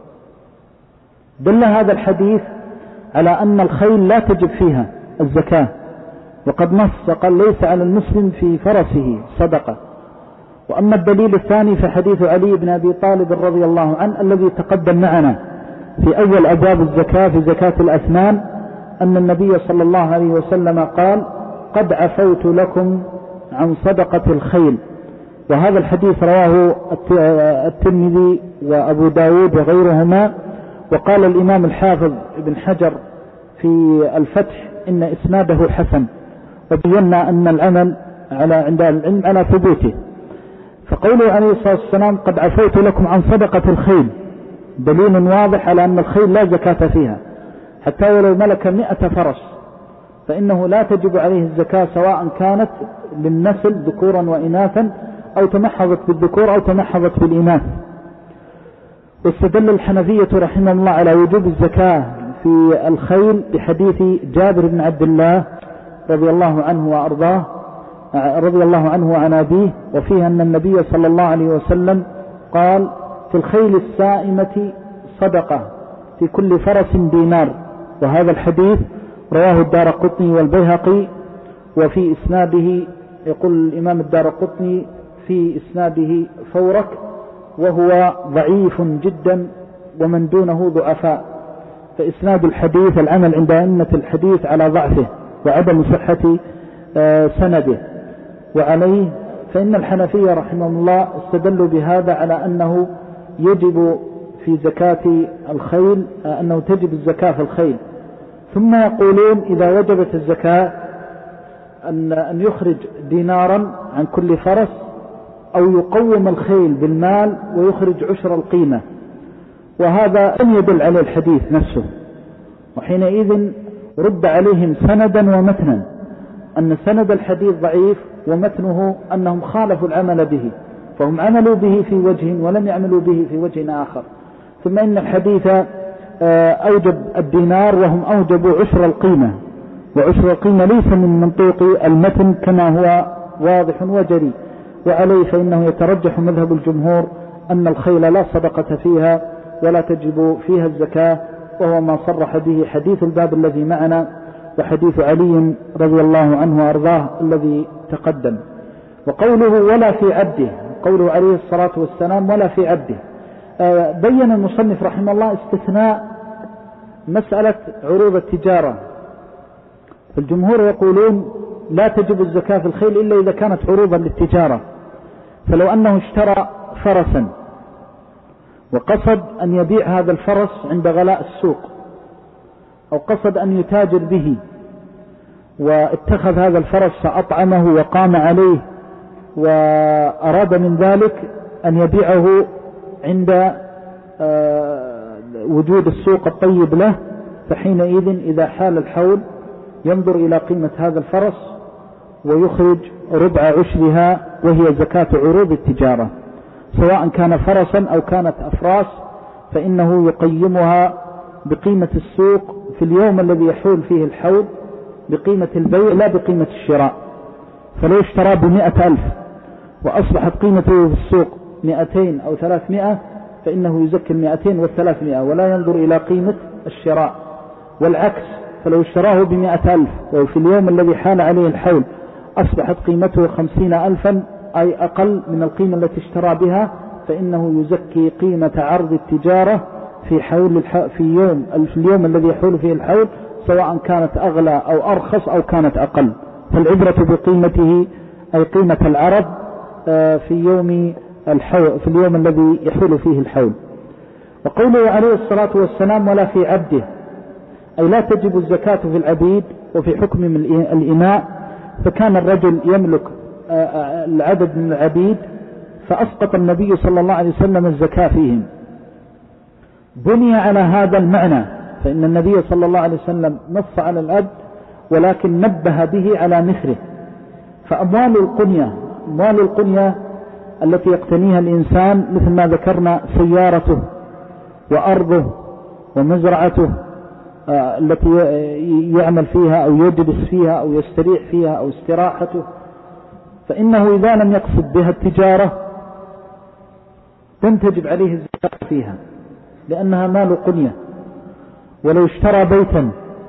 [SPEAKER 1] دل هذا الحديث على أن الخيل لا تجب فيها الزكاة، وقد نص قال ليس على المسلم في فرسه صدقة. وأما الدليل الثاني فحديث علي بن أبي طالب رضي الله عنه الذي تقدم معنا في أول أبواب الزكاة في زكاة الأثمان، أن النبي صلى الله عليه وسلم قال قد عفوت لكم عن صدقة الخيل. وهذا الحديث رواه الترمذي وأبو داود وغيرهما. وقال الإمام الحافظ ابن حجر في الفتح إن إسناده حسن، وبينا أن العمل على عند العلم على ثبوته. فقوله عليه الصلاة والسلام قد عفوت لكم عن صدقة الخيل دليل واضح على أن الخيل لا زكاة فيها، حتى ولو ملك مئة فرس فإنه لا تجب عليه الزكاة سواء كانت للنسل ذكورا وإناثا أو تمحضت بالذكور أو تمحضت بالإناث. واستدل الحنفية رحمه الله على وجوب الزكاة في الخيل بحديث جابر بن عبد الله رضي الله عنه وأرضاه رضي الله عنه وعن أبيه، وفيه أن النبي صلى الله عليه وسلم قال في الخيل السائمة صدقة في كل فرس دينار. وهذا الحديث رواه الدارقطني والبيهقي، وفي إسناده يقول الإمام الدارقطني في إسناده فورك وهو ضعيف جدا ومن دونه ضعفاء. فإسناد الحديث العمل عند أئمة الحديث على ضعفه وعدم صحة سنده. وعليه فإن الحنفية رحمه الله استدلوا بهذا على أنه يجب في زكاة الخيل أنه تجب الزكاة في الخيل. ثم يقولون إذا وجبت الزكاة أن يخرج دينارا عن كل فرس أو يقوم الخيل بالمال ويخرج عشر القيمة، وهذا لم يدل عليه الحديث نفسه. وحينئذ رد عليهم سندا ومتنا، أن سند الحديث ضعيف ومتنه أنهم خالفوا العمل به، فهم عملوا به في وجه ولم يعملوا به في وجه آخر. ثم إن الحديث أوجب الدينار وهم أوجبوا عشر القيمة، وعشر القيمة ليس من منطوق المتن كما هو واضح وجري. وعليه فإنه يترجح مذهب الجمهور أن الخيل لا صدقة فيها ولا تجب فيها الزكاة، وهو ما صرح به حديث الباب الذي معنا وحديث علي رضي الله عنه وأرضاه الذي تقدم. وقوله ولا في عبده، قوله عليه الصلاة والسلام ولا في عبده، بين المصنف رحمه الله استثناء مسألة عروض التجارة. فالجمهور يقولون لا تجب الزكاة في الخيل إلا إذا كانت عروضا للتجارة. فلو أنه اشترى فرسا وقصد أن يبيع هذا الفرس عند غلاء السوق، أو قصد أن يتاجر به، واتخذ هذا الفرس فأطعمه وقام عليه، وأراد من ذلك أن يبيعه عند وجود السوق الطيب له، فحينئذ إذا حال الحول ينظر إلى قيمة هذا الفرس ويخرج ربع عشرها، وهي زكاة عروض التجارة، سواء كان فرسا أو كانت أفراس، فإنه يقيمها بقيمة السوق في اليوم الذي يحول فيه الحول، بقيمة البيع لا بقيمة الشراء. فلو اشترى بمئة ألف وأصبحت قيمته في السوق مئتين أو ثلاثمائة، فإنه يزكي المئتين والثلاثمائة ولا ينظر إلى قيمة الشراء. والعكس، فلو اشتراه بمئة ألف وفي اليوم الذي حال عليه الحول أصبحت قيمته خمسين ألفا، أي أقل من القيمة التي اشترى بها، فإنه يزكي قيمة عرض التجارة في حول الح... في يوم في اليوم الذي يحول فيه الحول، سواء كانت أغلى أو أرخص أو كانت أقل. فالعبرة بقيمته أي قيمة العرض في يوم الحول، في اليوم الذي يحول فيه الحول. وقوله عليه الصلاة والسلام ولا في عبده، أي لا تجب الزكاة في العبيد وفي حكم الإماء. فكان الرجل يملك العدد من العبيد فأسقط النبي صلى الله عليه وسلم الزكاة فيهم. بني على هذا المعنى، فإن النبي صلى الله عليه وسلم نص على العبد ولكن نبه به على مثله. فأموال القنية، أموال القنية التي يقتنيها الإنسان مثل ما ذكرنا، سيارته وأرضه ومزرعته التي يعمل فيها أو يجلس فيها أو يستريح فيها أو استراحته، فإنه إذا لم يقصد بها التجارة لن تجب عليه الزكاة فيها، لأنها مال قنية. ولو اشترى بيتا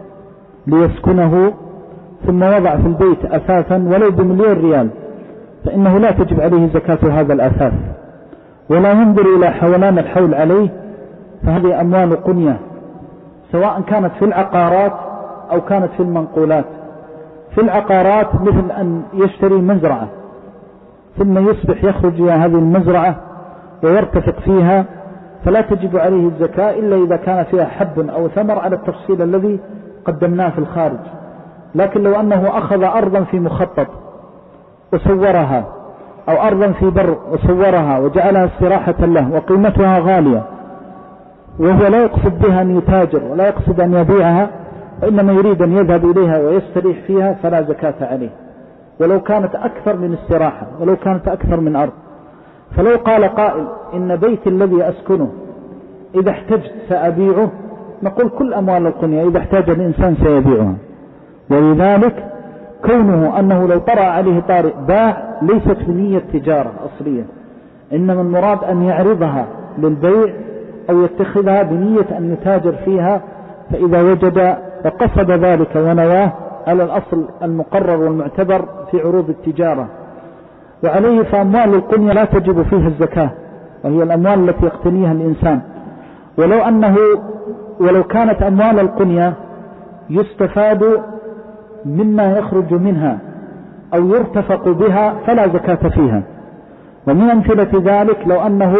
[SPEAKER 1] ليسكنه ثم وضع في البيت أثاثا ولو بمليون ريال، فإنه لا تجب عليه زكاة هذا الأثاث، ولا ينظر إلى حولان الحول عليه، فهذه أموال قنية، سواء كانت في العقارات أو كانت في المنقولات. في العقارات مثل أن يشتري مزرعة ثم يصبح يخرج إلى هذه المزرعة ويرتفق فيها، فلا تجب عليه الزكاة إلا إذا كان فيها حب أو ثمر على التفصيل الذي قدمناه في الخارج. لكن لو أنه أخذ أرضا في مخطط وصورها، أو أرضا في بر وصورها وجعلها استراحة له وقيمتها غالية، وهو لا يقصد بها أن يتاجر ولا يقصد أن يبيعها، وإنما يريد أن يذهب إليها ويستريح فيها، فلا زكاة عليه، ولو كانت أكثر من استراحة، ولو كانت أكثر من أرض. فلو قال قائل إن بيت الذي أسكنه إذا احتجت سأبيعه، نقول كل أموال القنية إذا احتاج الإنسان سيبيعها. ولذلك كونه أنه لو طرأ عليه طارئ باع ليست بنية تجارة أصلية، إنما المراد أن يعرضها للبيع أو يتخذها بنية أن يتاجر فيها، فإذا وجد وقصد ذلك ونواه على الأصل المقرر والمعتبر في عروض التجارة. وعليه فأموال القنية لا تجب فيها الزكاة، وهي الأموال التي يقتنيها الإنسان. ولو أنه ولو كانت أموال القنية يستفاد مما يخرج منها أو يرتفق بها فلا زكاة فيها. ومن أمثلة ذلك لو أنه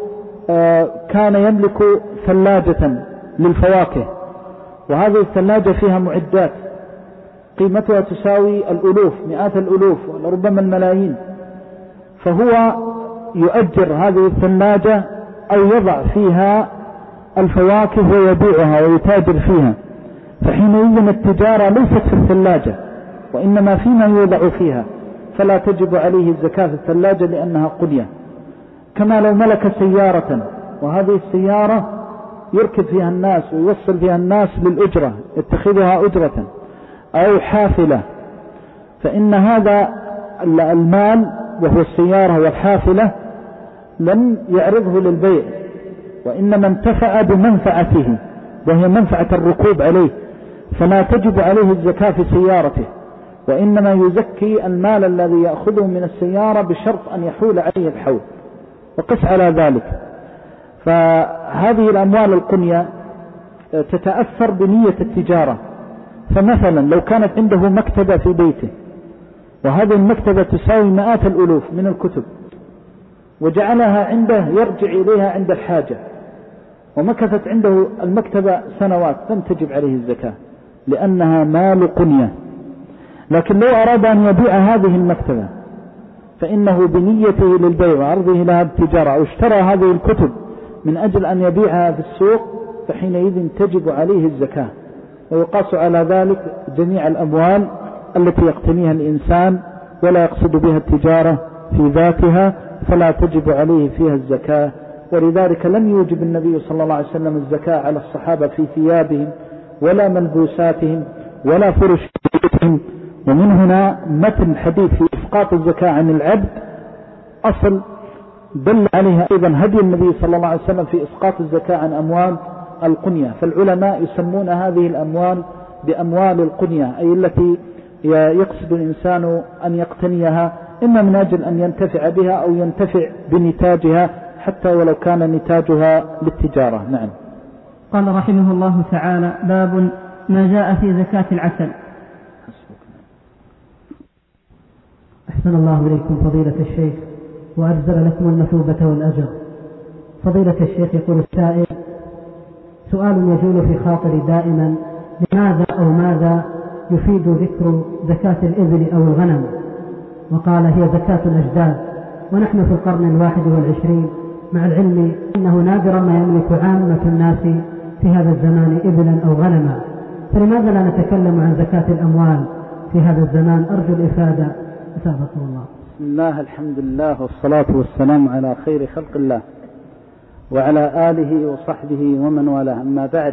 [SPEAKER 1] كان يملك ثلاجة للفواكه، وهذه الثلاجة فيها معدات قيمتها تساوي الألوف، مئات الألوف وربما الملايين، فهو يؤجر هذه الثلاجة أو يضع فيها الفواكه ويبيعها ويتاجر فيها، فحينئذ التجارة ليست في الثلاجة وإنما فيما يوضع فيها، فلا تجب عليه الزكاة في الثلاجة لأنها قنية. كما لو ملك سيارة، وهذه السيارة يركب فيها الناس ويوصل فيها الناس للأجرة، يتخذها أجرة أو حافلة، فإن هذا المال وهو السيارة والحافلة لم يعرضه للبيع، وإنما انتفع بمنفعته وهي منفعة الركوب عليه، فلا تجب عليه الزكاة في سيارته، وإنما يزكي المال الذي يأخذه من السيارة بشرط أن يحول عليه الحول، وقس على ذلك. فهذه الأموال القنية تتأثر بنية التجارة. فمثلا لو كانت عنده مكتبة في بيته، وهذه المكتبة تساوي مئات الألوف من الكتب، وجعلها عنده يرجع إليها عند الحاجة، ومكثت عنده المكتبة سنوات، لم تجب عليه الزكاة لأنها مال قنية. لكن لو أراد أن يبيع هذه المكتبة فإنه بنيته للبيع وعرضه لها التجارة، أو اشترى هذه الكتب من أجل أن يبيعها في السوق، فحينئذ تجب عليه الزكاة. ويقاس على ذلك جميع الأموال التي يقتنيها الإنسان ولا يقصد بها التجارة في ذاتها، فلا تجب عليه فيها الزكاة. ولذلك لم يوجب النبي صلى الله عليه وسلم الزكاة على الصحابة في ثيابهم ولا ملبوساتهم ولا فرشهم. ومن هنا متن حديث في إسقاط الزكاة عن العبد أصل دل عليها أيضا هدي النبي صلى الله عليه وسلم في إسقاط الزكاة عن أموال القنية. فالعلماء يسمون هذه الأموال بأموال القنية، أي التي يقصد الإنسان أن يقتنيها إما من أجل أن ينتفع بها أو ينتفع بنتاجها، حتى ولو كان نتاجها للتجارة. نعم.
[SPEAKER 2] قال رحمه الله تعالى: باب ما جاء في زكاة العسل.
[SPEAKER 3] أحسن الله إليكم فضيلة الشيخ، وأجزل لكم المثوبة والأجر. فضيلة الشيخ، يقول السائل: سؤال يجول في خاطري دائما، لماذا أو ماذا يفيد ذكر زكاة الإبل أو الغنم؟ وقال: هي زكاة الأجداد، ونحن في القرن الواحد والعشرين، مع العلم أنه نادرا ما يملك عامة الناس في هذا الزمان إبلا أو غنما، فلماذا لا نتكلم عن زكاة الأموال في هذا الزمان؟ أرجو الإفادة أثابكم الله.
[SPEAKER 1] بسم الله، الحمد لله، والصلاة والسلام على خير خلق الله وعلى آله وصحبه ومن والاه. أما بعد،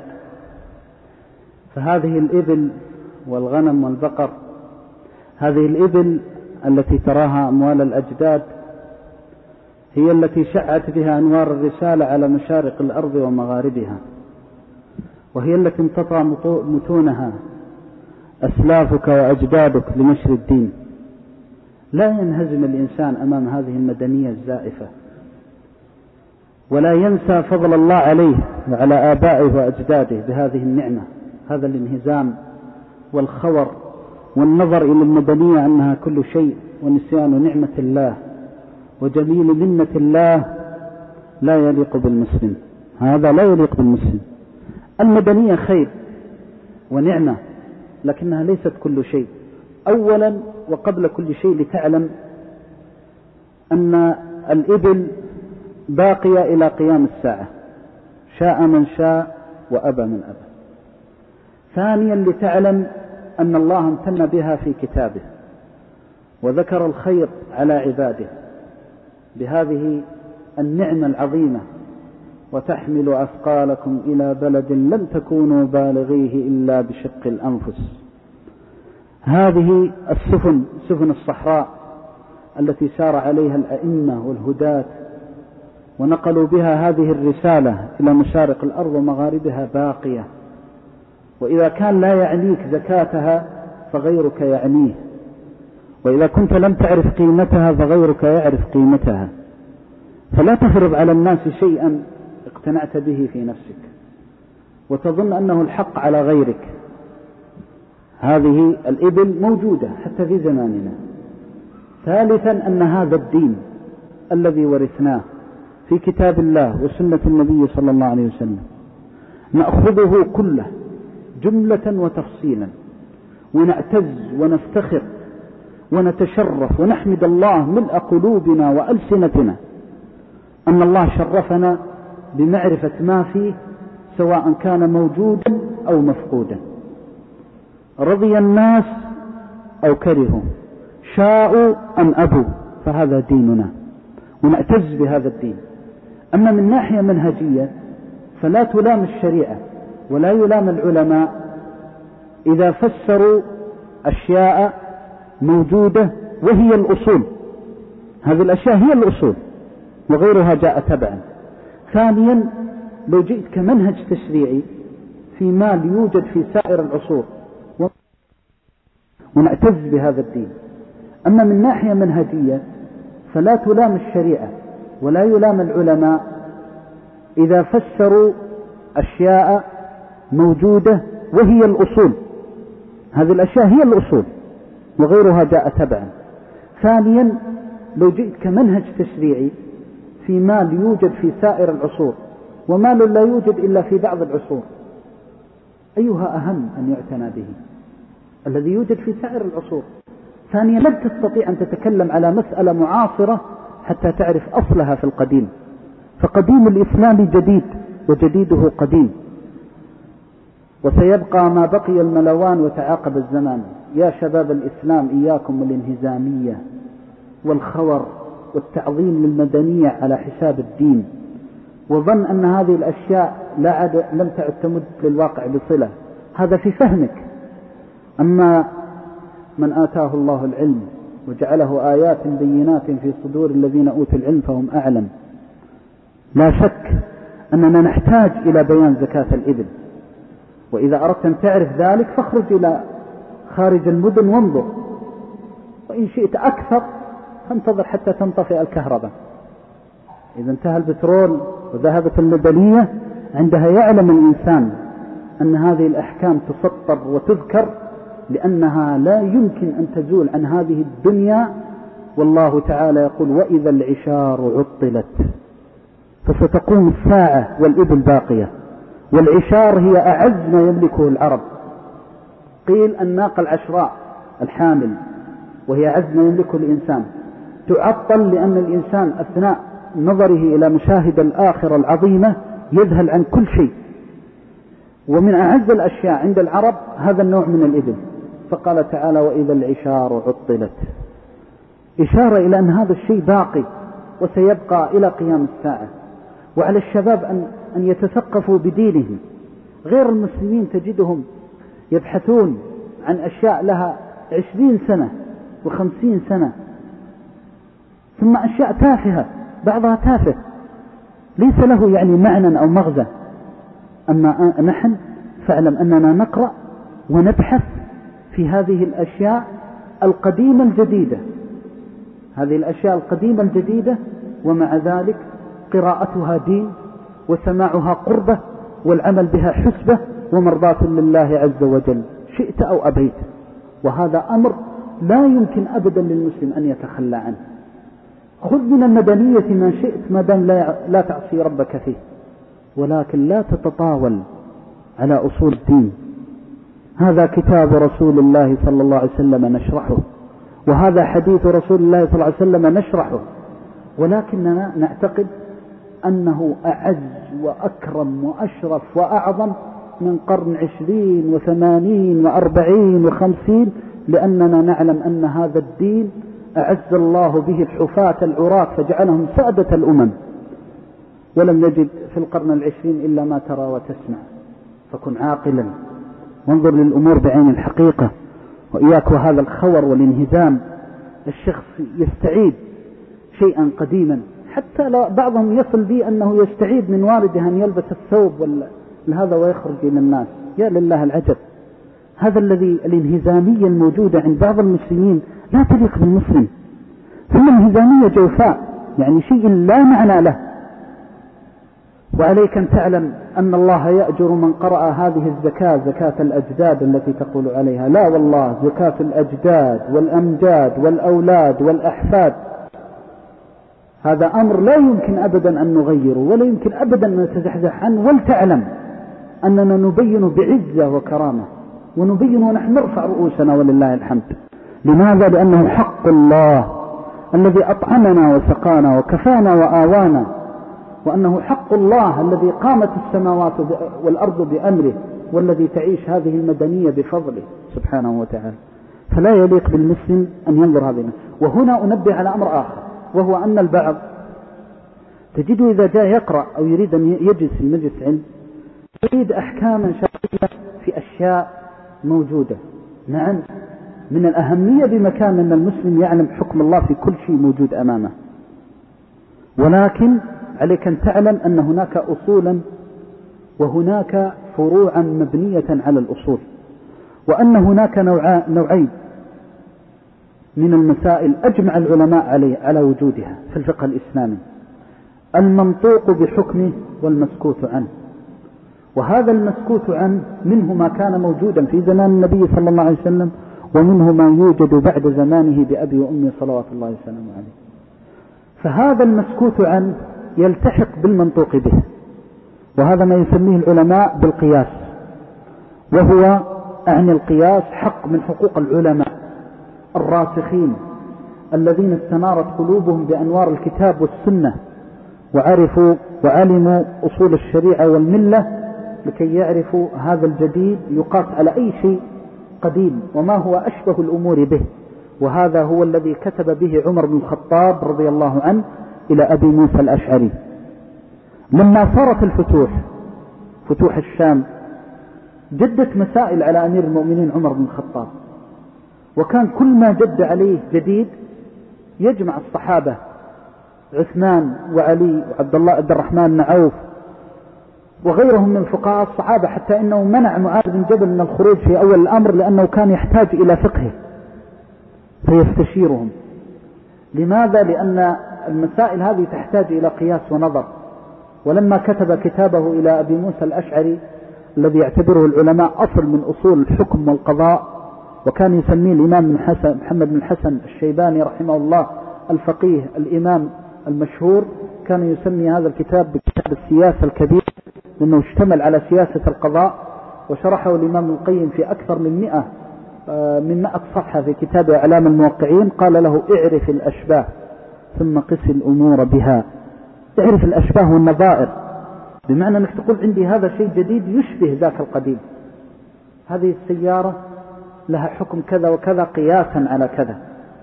[SPEAKER 1] فهذه الإبل والغنم والبقر، هذه الإبل التي تراها أموال الأجداد هي التي شعت بها أنوار الرسالة على مشارق الأرض ومغاربها، وهي التي امتطى متونها أسلافك وأجدادك لنشر الدين. لا ينهزم الإنسان أمام هذه المدنية الزائفة، ولا ينسى فضل الله عليه وعلى آبائه وأجداده بهذه النعمة. هذا الانهزام والخور والنظر إلى المدنية أنها كل شيء، ونسيان نعمة الله وجميل منة الله لا يليق بالمسلم. هذا لا يليق بالمسلم. المدنية خير ونعمة، لكنها ليست كل شيء. أولا وقبل كل شيء لتعلم أن الإبل باقية إلى قيام الساعة، شاء من شاء وأبى من أبى. ثانيا لتعلم أن الله امتن بها في كتابه وذكر الخير على عباده بهذه النعمة العظيمة: وتحمل أثقالكم إلى بلد لم تكونوا بالغيه إلا بشق الأنفس. هذه السفن، سفن الصحراء التي سار عليها الأئمة والهداة ونقلوا بها هذه الرسالة إلى مشارق الأرض ومغاربها، باقية. وإذا كان لا يعنيك زكاتها فغيرك يعنيه، وإذا كنت لم تعرف قيمتها فغيرك يعرف قيمتها. فلا تفرض على الناس شيئا اقتنعت به في نفسك وتظن أنه الحق على غيرك. هذه الإبل موجودة حتى في زماننا. ثالثا أن هذا الدين الذي ورثناه في كتاب الله وسنة النبي صلى الله عليه وسلم نأخذه كله جملة وتفصيلا، ونعتز ونفتخر ونتشرف ونحمد الله ملء قلوبنا وألسنتنا أن الله شرفنا بمعرفة ما فيه، سواء كان موجودا أو مفقودا، رضي الناس أو كرهوا، شاءوا أم أبوا، فهذا ديننا ونعتز بهذا الدين. أما من ناحية منهجية فلا تلام الشريعة ولا يلام العلماء إذا فسروا أشياء موجودة وهي الأصول. هذه الأشياء هي الأصول وغيرها جاء تبعا. ثانيا، لو جئت كمنهج تشريعي في مال يوجد في سائر العصور ونعتز بهذا الدين. أما من ناحية منهجية فلا تلام الشريعة ولا يلام العلماء إذا فسروا أشياء موجودة وهي الأصول. هذه الأشياء هي الأصول وغيرها جاء تبعا. ثانيا، لو جئت كمنهج تشريعي في مال يوجد في سائر العصور ومال لا يوجد إلا في بعض العصور، أيها أهم أن يعتنى به؟ الذي يوجد في سائر العصور. ثانيا، لا تستطيع أن تتكلم على مسألة معاصرة حتى تعرف أصلها في القديم، فقديم الإسلام جديد وجديده قديم، وسيبقى ما بقي الملوان وتعاقب الزمان. يا شباب الإسلام إياكم والانهزامية والخور والتعظيم للمدنية على حساب الدين، وظن أن هذه الأشياء لا عد لم تعد تمد للواقع بصلة. هذا في فهمك. أما من آتاه الله العلم وجعله آيات بينات في صدور الذين أوتوا العلم فهم أعلم. لا شك أننا نحتاج إلى بيان زكاة الإبل، وإذا أردت أن تعرف ذلك فاخرج إلى خارج المدن وانظر، وإن شئت أكثر فانتظر حتى تنطفئ الكهرباء. إذا انتهى البترول وذهبت المدنية عندها يعلم الإنسان أن هذه الأحكام تسطر وتذكر، لأنها لا يمكن أن تزول عن هذه الدنيا. والله تعالى يقول: وإذا العشار عطلت، فستقوم الساعة والإبل باقية. والعشار هي أعز ما يملكه العرب. قيل الناقة العشراء الحامل، وهي أعز ما يملكه الإنسان، تعطل لأن الإنسان أثناء نظره إلى مشاهد الآخرة العظيمة يذهل عن كل شيء. ومن أعز الأشياء عند العرب هذا النوع من الإبل. فقال تعالى: وإذا العشار عطلت، إشارة إلى أن هذا الشيء باقي وسيبقى إلى قيام الساعة. وعلى الشباب أن, أن يتثقفوا بدينهم. غير المسلمين تجدهم يبحثون عن أشياء لها عشرين سنة وخمسين سنة، ثم أشياء تافهة، بعضها تافه ليس له يعني معنى أو مغزى. أما نحن فاعلم أننا نقرأ ونبحث في هذه الأشياء القديمة الجديدة، هذه الأشياء القديمة الجديدة، ومع ذلك قراءتها دين وسماعها قربة والعمل بها حسبة ومرضاة لله عز وجل شئت أو أبيت. وهذا أمر لا يمكن أبدا للمسلم أن يتخلى عنه. خذ من المدنية ما شئت ما دام لا, لا تعصي ربك فيه، ولكن لا تتطاول على أصول الدين. هذا كتاب رسول الله صلى الله عليه وسلم نشرحه، وهذا حديث رسول الله صلى الله عليه وسلم نشرحه، ولكننا نعتقد أنه أعز وأكرم وأشرف وأعظم من قرن عشرين وثمانين وأربعين وخمسين، لأننا نعلم أن هذا الدين أعز الله به الحفاة العراة فجعلهم سادة الأمم، ولم نجد في القرن العشرين إلا ما ترى وتسمع. فكن عاقلا وانظر للأمور بعين الحقيقة، وإياك وهذا الخور والانهزام. الشخص يستعيد شيئا قديما، حتى لا بعضهم يصل بي أنه يستعيد من والده أن يلبس الثوب هذا ويخرج إلى الناس. يا لله العجب، هذا الذي الانهزامية الموجودة عند بعض المسلمين لا تليق بالمسلم. ثم انهزامية جوفاء، يعني شيء لا معنى له. وعليك أن تعلم أن الله يأجر من قرأ هذه الزكاة، زكاة الأجداد التي تقول عليها. لا والله، زكاة الأجداد والأمجاد والأولاد والأحفاد، هذا أمر لا يمكن أبدا أن نغيره ولا يمكن أبدا أن نتزحزح عنه. ولتعلم أننا نبين بعزة وكرامة، ونبين ونحن نرفع رؤوسنا ولله الحمد. لماذا؟ لأنه حق الله الذي أطعمنا وسقانا وكفانا وآوانا، وأنه حق الله الذي قامت السماوات والأرض بأمره، والذي تعيش هذه المدنية بفضله سبحانه وتعالى. فلا يليق بالمسلم أن ينظر هذه. وهنا أنبه على أمر آخر، وهو أن البعض تجده إذا جاء يقرأ أو يريد أن يجلس في مجلس علم يريد أحكاما شرعية في أشياء موجودة. نعم، من الأهمية بمكان أن المسلم يعلم حكم الله في كل شيء موجود أمامه، ولكن عليك أن تعلم أن هناك أصولا وهناك فروعا مبنية على الأصول، وأن هناك نوعين من المسائل أجمع العلماء عليه على وجودها في الفقه الإسلامي: المنطوق بحكمه والمسكوت عنه. وهذا المسكوت عنه منه ما كان موجودا في زمان النبي صلى الله عليه وسلم، ومنه ما يوجد بعد زمانه بأبي وأمي صلوات الله وسلامه عليه. فهذا المسكوت عنه يلتحق بالمنطوق به، وهذا ما يسميه العلماء بالقياس، وهو أعني القياس حق من حقوق العلماء الراسخين الذين استنارت قلوبهم بأنوار الكتاب والسنة، وعرفوا وعلموا أصول الشريعة والملة، لكي يعرفوا هذا الجديد يقاس على أي شيء قديم وما هو أشبه الأمور به. وهذا هو الذي كتب به عمر بن الخطاب رضي الله عنه إلى أبي موسى الأشعري لما صارت الفتوح، فتوح الشام، جدت مسائل على أمير المؤمنين عمر بن الخطاب، وكان كل ما جد عليه جديد يجمع الصحابة عثمان وعلي وعبد الله عبد الرحمن بن عوف وغيرهم من فقهاء الصحابة، حتى إنه منع معاذ بن جبل من الخروج في أول الأمر لأنه كان يحتاج إلى فقهه فيستشيرهم. لماذا؟ لأن المسائل هذه تحتاج إلى قياس ونظر. ولما كتب كتابه إلى أبي موسى الأشعري الذي يعتبره العلماء أصل من أصول الحكم والقضاء، وكان يسميه الإمام بن حسن محمد بن الحسن الشيباني رحمه الله الفقيه الإمام المشهور، كان يسمي هذا الكتاب بكتاب السياسة الكبير، لأنه اشتمل على سياسة القضاء، وشرحه الإمام القيم في أكثر من مئة من مئة صفحة في كتاب إعلام الموقعين. قال له: اعرف الأشباه ثم قس الأمور بها. اعرف الأشباه والنظائر، بمعنى أنك تقول عندي هذا شيء جديد يشبه ذاك القديم. هذه السيارة لها حكم كذا وكذا قياسا على كذا،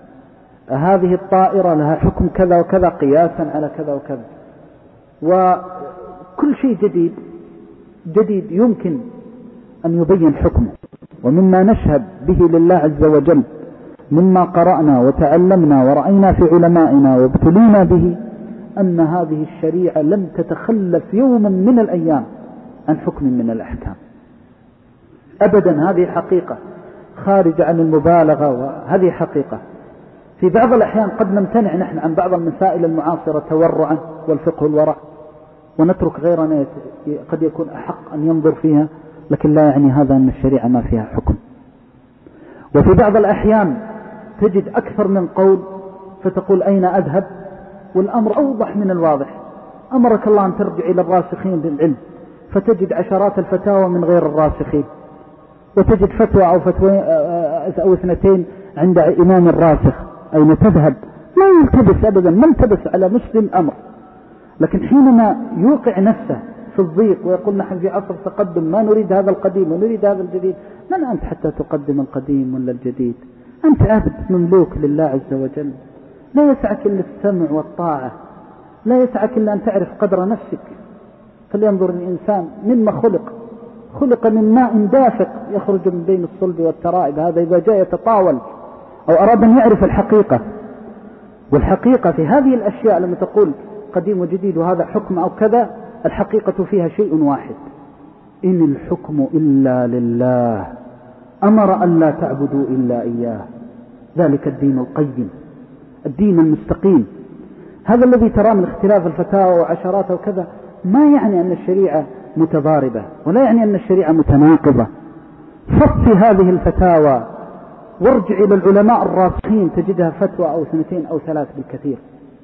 [SPEAKER 1] هذه الطائرة لها حكم كذا وكذا قياسا على كذا وكذا. وكل شيء جديد جديد يمكن أن يبين حكمه. ومما نشهد به لله عز وجل مما قرأنا وتعلمنا ورأينا في علمائنا وابتلينا به أن هذه الشريعة لم تتخلف يوما من الأيام عن حكم من الأحكام أبدا. هذه حقيقة خارجة عن المبالغة، وهذه حقيقة. في بعض الأحيان قد نمتنع نحن عن بعض المسائل المعاصرة تورعا والفقه الورع، ونترك غيرنا قد يكون أحق أن ينظر فيها، لكن لا يعني هذا أن الشريعة ما فيها حكم. وفي بعض الأحيان تجد أكثر من قول فتقول أين أذهب، والأمر أوضح من الواضح. أمرك الله أن ترجع إلى الراسخين بالعلم، فتجد عشرات الفتاوى من غير الراسخين، وتجد فتوى أو فتوى أو اثنتين عند إمام الراسخ. أين تذهب؟ لا يلتبس أبدا، ما التبس على مسلم أمر. لكن حينما يوقع نفسه في الضيق ويقول نحن في عصر تقدم، ما نريد هذا القديم ونريد هذا الجديد، من أنت حتى تقدم القديم ولا الجديد؟ أنت عبد مملوك لله عز وجل، لا يسعك إلا السمع والطاعة، لا يسعك إلا أن تعرف قدر نفسك. فلينظر الإنسان مما خلق، خلق من ماء دافق يخرج من بين الصلب والترائب. هذا إذا جاء يتطاول أو أراد أن يعرف الحقيقة. والحقيقة في هذه الأشياء لما تقول قديم وجديد وهذا حكم أو كذا، الحقيقة فيها شيء واحد: إن الحكم إلا لله، أمر أن لا تعبدوا إلا إياه، ذلك الدين القيم، الدين المستقيم. هذا الذي ترى من اختلاف الفتاوى وعشرات وكذا ما يعني أن الشريعة متضاربة، ولا يعني أن الشريعة متناقضة. صف هذه الفتاوى وارجع إلى العلماء الراسخين تجدها فتوى أو اثنتين أو ثلاث بالكثير.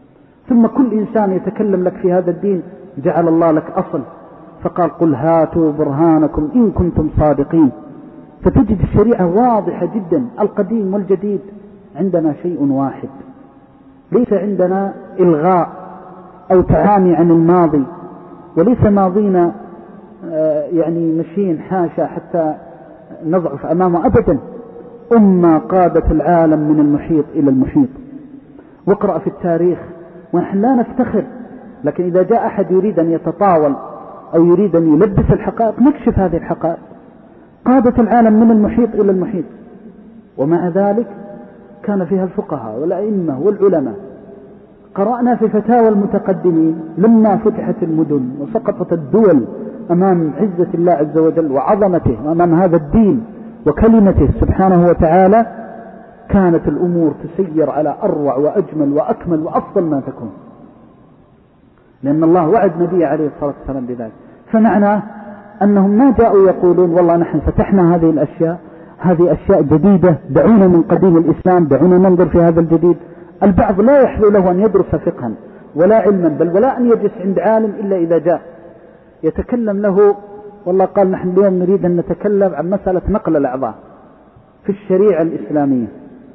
[SPEAKER 1] ثم كل إنسان يتكلم لك في هذا الدين جعل الله لك أصل، فقال: قل هاتوا برهانكم إن كنتم صادقين. فتجد الشريعة واضحة جدا، القديم والجديد عندنا شيء واحد، ليس عندنا إلغاء أو تعامي عن الماضي، وليس ماضينا يعني مشين حاشا حتى نضعف أمامه أبدا. أمة قادت العالم من المحيط إلى المحيط. واقرأ في التاريخ، ونحن لا نفتخر، لكن إذا جاء أحد يريد أن يتطاول أو يريد أن يلبس الحقائق نكشف هذه الحقائق. قادت العالم من المحيط إلى المحيط، ومع ذلك كان فيها الفقهاء والأئمة والعلماء. قرأنا في فتاوى المتقدمين لما فتحت المدن وسقطت الدول أمام عزة الله عز وجل وعظمته وأمام هذا الدين وكلمته سبحانه وتعالى، كانت الأمور تسير على أروع وأجمل وأكمل وأفضل ما تكون، لأن الله وعد نبي عليه الصلاة والسلام بذلك. فمعناه أنهم ما جاءوا يقولون والله نحن فتحنا هذه الأشياء، هذه أشياء جديدة، دعونا من قديم الإسلام، دعونا ننظر في هذا الجديد. البعض لا يحلو له أن يدرس فقها ولا علما، بل ولا أن يجلس عند عالم إلا إذا جاء يتكلم له. والله قال نحن اليوم نريد أن نتكلم عن مسألة نقل الأعضاء في الشريعة الإسلامية،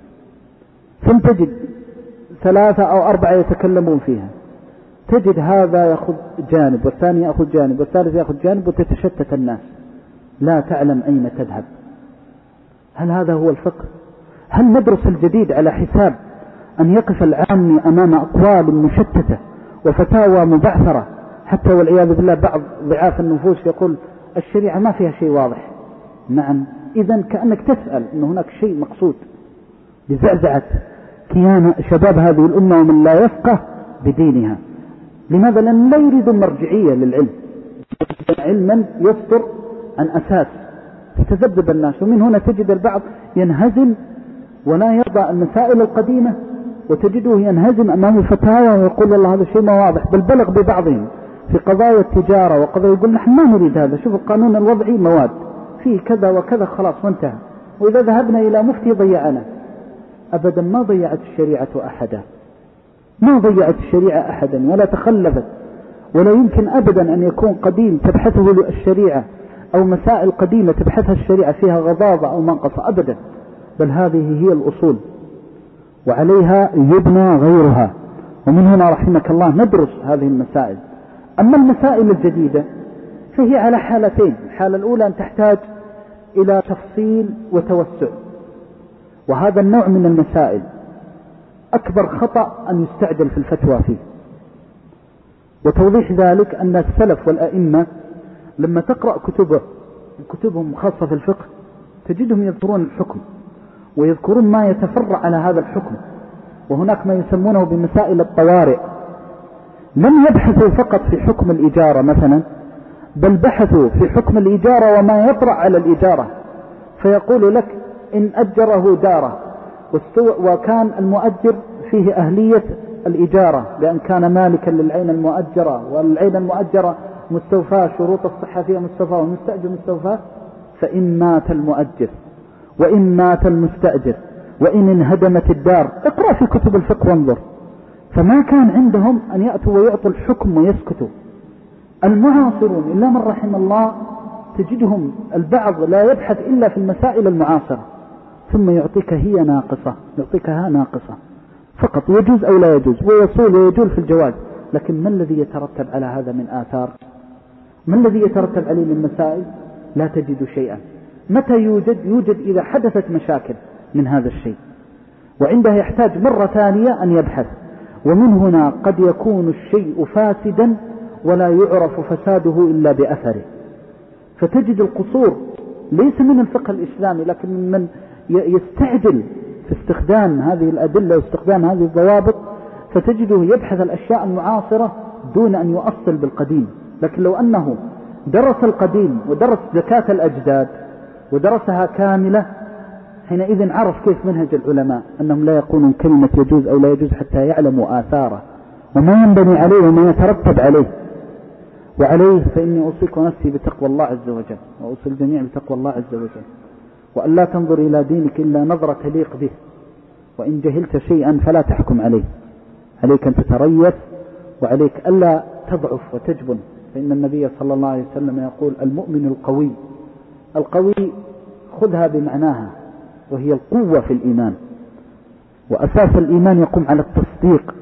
[SPEAKER 1] ثم تجد ثلاثة أو أربعة يتكلمون فيها، تجد هذا يأخذ جانب والثاني يأخذ جانب والثالث يأخذ جانب، وتتشتت الناس لا تعلم أين تذهب. هل هذا هو الفقه؟ هل ندرس الجديد على حساب أن يقف العام أمام أقوال مشتتة وفتاوى مبعثرة، حتى والعياذ بالله بعض ضعاف النفوس يقول الشريعة ما فيها شيء واضح؟ نعم، إذن كأنك تسأل أن هناك شيء مقصود لزعزعة كيان شباب هذه الأمة ومن لا يفقه بدينها. لماذا؟ لأن لا يريدون مرجعية للعلم، علما يصدر عن أساس تتذبذب الناس. ومن هنا تجد البعض ينهزم ولا يرضى المسائل القديمة، وتجده ينهزم أمام الفتاوى ويقول والله هذا شيء ما واضح، بل بلغ ببعضهم في قضايا التجارة وقضايا يقول نحن ما نريد هذا، شوف القانون الوضعي مواد فيه كذا وكذا خلاص وانتهى، وإذا ذهبنا إلى مفتي ضيعنا. أبدا ما ضيعت الشريعة أحدا، ما ضيعت الشريعة أحدا ولا تخلفت، ولا يمكن أبدا أن يكون قديم تبحثه الشريعة أو مسائل قديمة تبحثها الشريعة فيها غضاضة أو منقصة أبدا، بل هذه هي الأصول وعليها يبنى غيرها. ومن هنا رحمك الله ندرس هذه المسائل. أما المسائل الجديدة فهي على حالتين، الحالة الأولى أن تحتاج إلى تفصيل وتوسع، وهذا النوع من المسائل أكبر خطأ أن يستعجل في الفتوى فيه. وتوضيح ذلك أن السلف والأئمة لما تقرأ كتبه كتبهم خاصة في الفقه تجدهم يذكرون الحكم ويذكرون ما يتفرع على هذا الحكم، وهناك ما يسمونه بمسائل الطوارئ. لم يبحثوا فقط في حكم الإجارة مثلا، بل بحثوا في حكم الإجارة وما يطرأ على الإجارة، فيقول لك إن أجره داره وكان المؤجر فيه أهلية الإجارة بأن كان مالكا للعين المؤجرة، والعين المؤجرة مستوفاة، شروط الصحة فيها مستوفاة والمستأجر مستوفاة، فإن مات المؤجر وإن مات المستأجر وإن انهدمت الدار، اقرأ في كتب الفقه وانظر. فما كان عندهم أن يأتوا ويعطوا الحكم ويسكتوا. المعاصرون إلا من رحم الله تجدهم البعض لا يبحث إلا في المسائل المعاصرة، ثم يعطيك هي ناقصة، يعطيكها ناقصة فقط، يجوز أو لا يجوز، ويصول ويجول في الجواز، لكن ما الذي يترتب على هذا من آثار؟ ما الذي يترتب عليه من مسائل؟ لا تجد شيئا. متى يوجد؟ يوجد إذا حدثت مشاكل من هذا الشيء، وعندها يحتاج مرة ثانية أن يبحث. ومن هنا قد يكون الشيء فاسدا ولا يعرف فساده إلا بأثره، فتجد القصور ليس من الفقه الإسلامي، لكن من يستعجل في استخدام هذه الأدلة واستخدام هذه الضوابط، فتجده يبحث الأشياء المعاصرة دون أن يؤصل بالقديم. لكن لو أنه درس القديم ودرس زكاة الأجداد ودرسها كاملة، حينئذ عرف كيف منهج العلماء أنهم لا يقولون كلمة يجوز أو لا يجوز حتى يعلموا آثاره وما ينبني عليه وما يترتب عليه. وعليه فإني أوصيك نفسي بتقوى الله عز وجل، وأوصي الجميع بتقوى الله عز وجل، وأن لا تنظر إلى دينك إلا نظرة تليق به، وإن جهلت شيئا فلا تحكم عليه، عليك أن تتريث، وعليك ألا تضعف وتجبن. فإن النبي صلى الله عليه وسلم يقول المؤمن القوي، القوي خذها بمعناها وهي القوة في الإيمان، وأساس الإيمان يقوم على التصديق،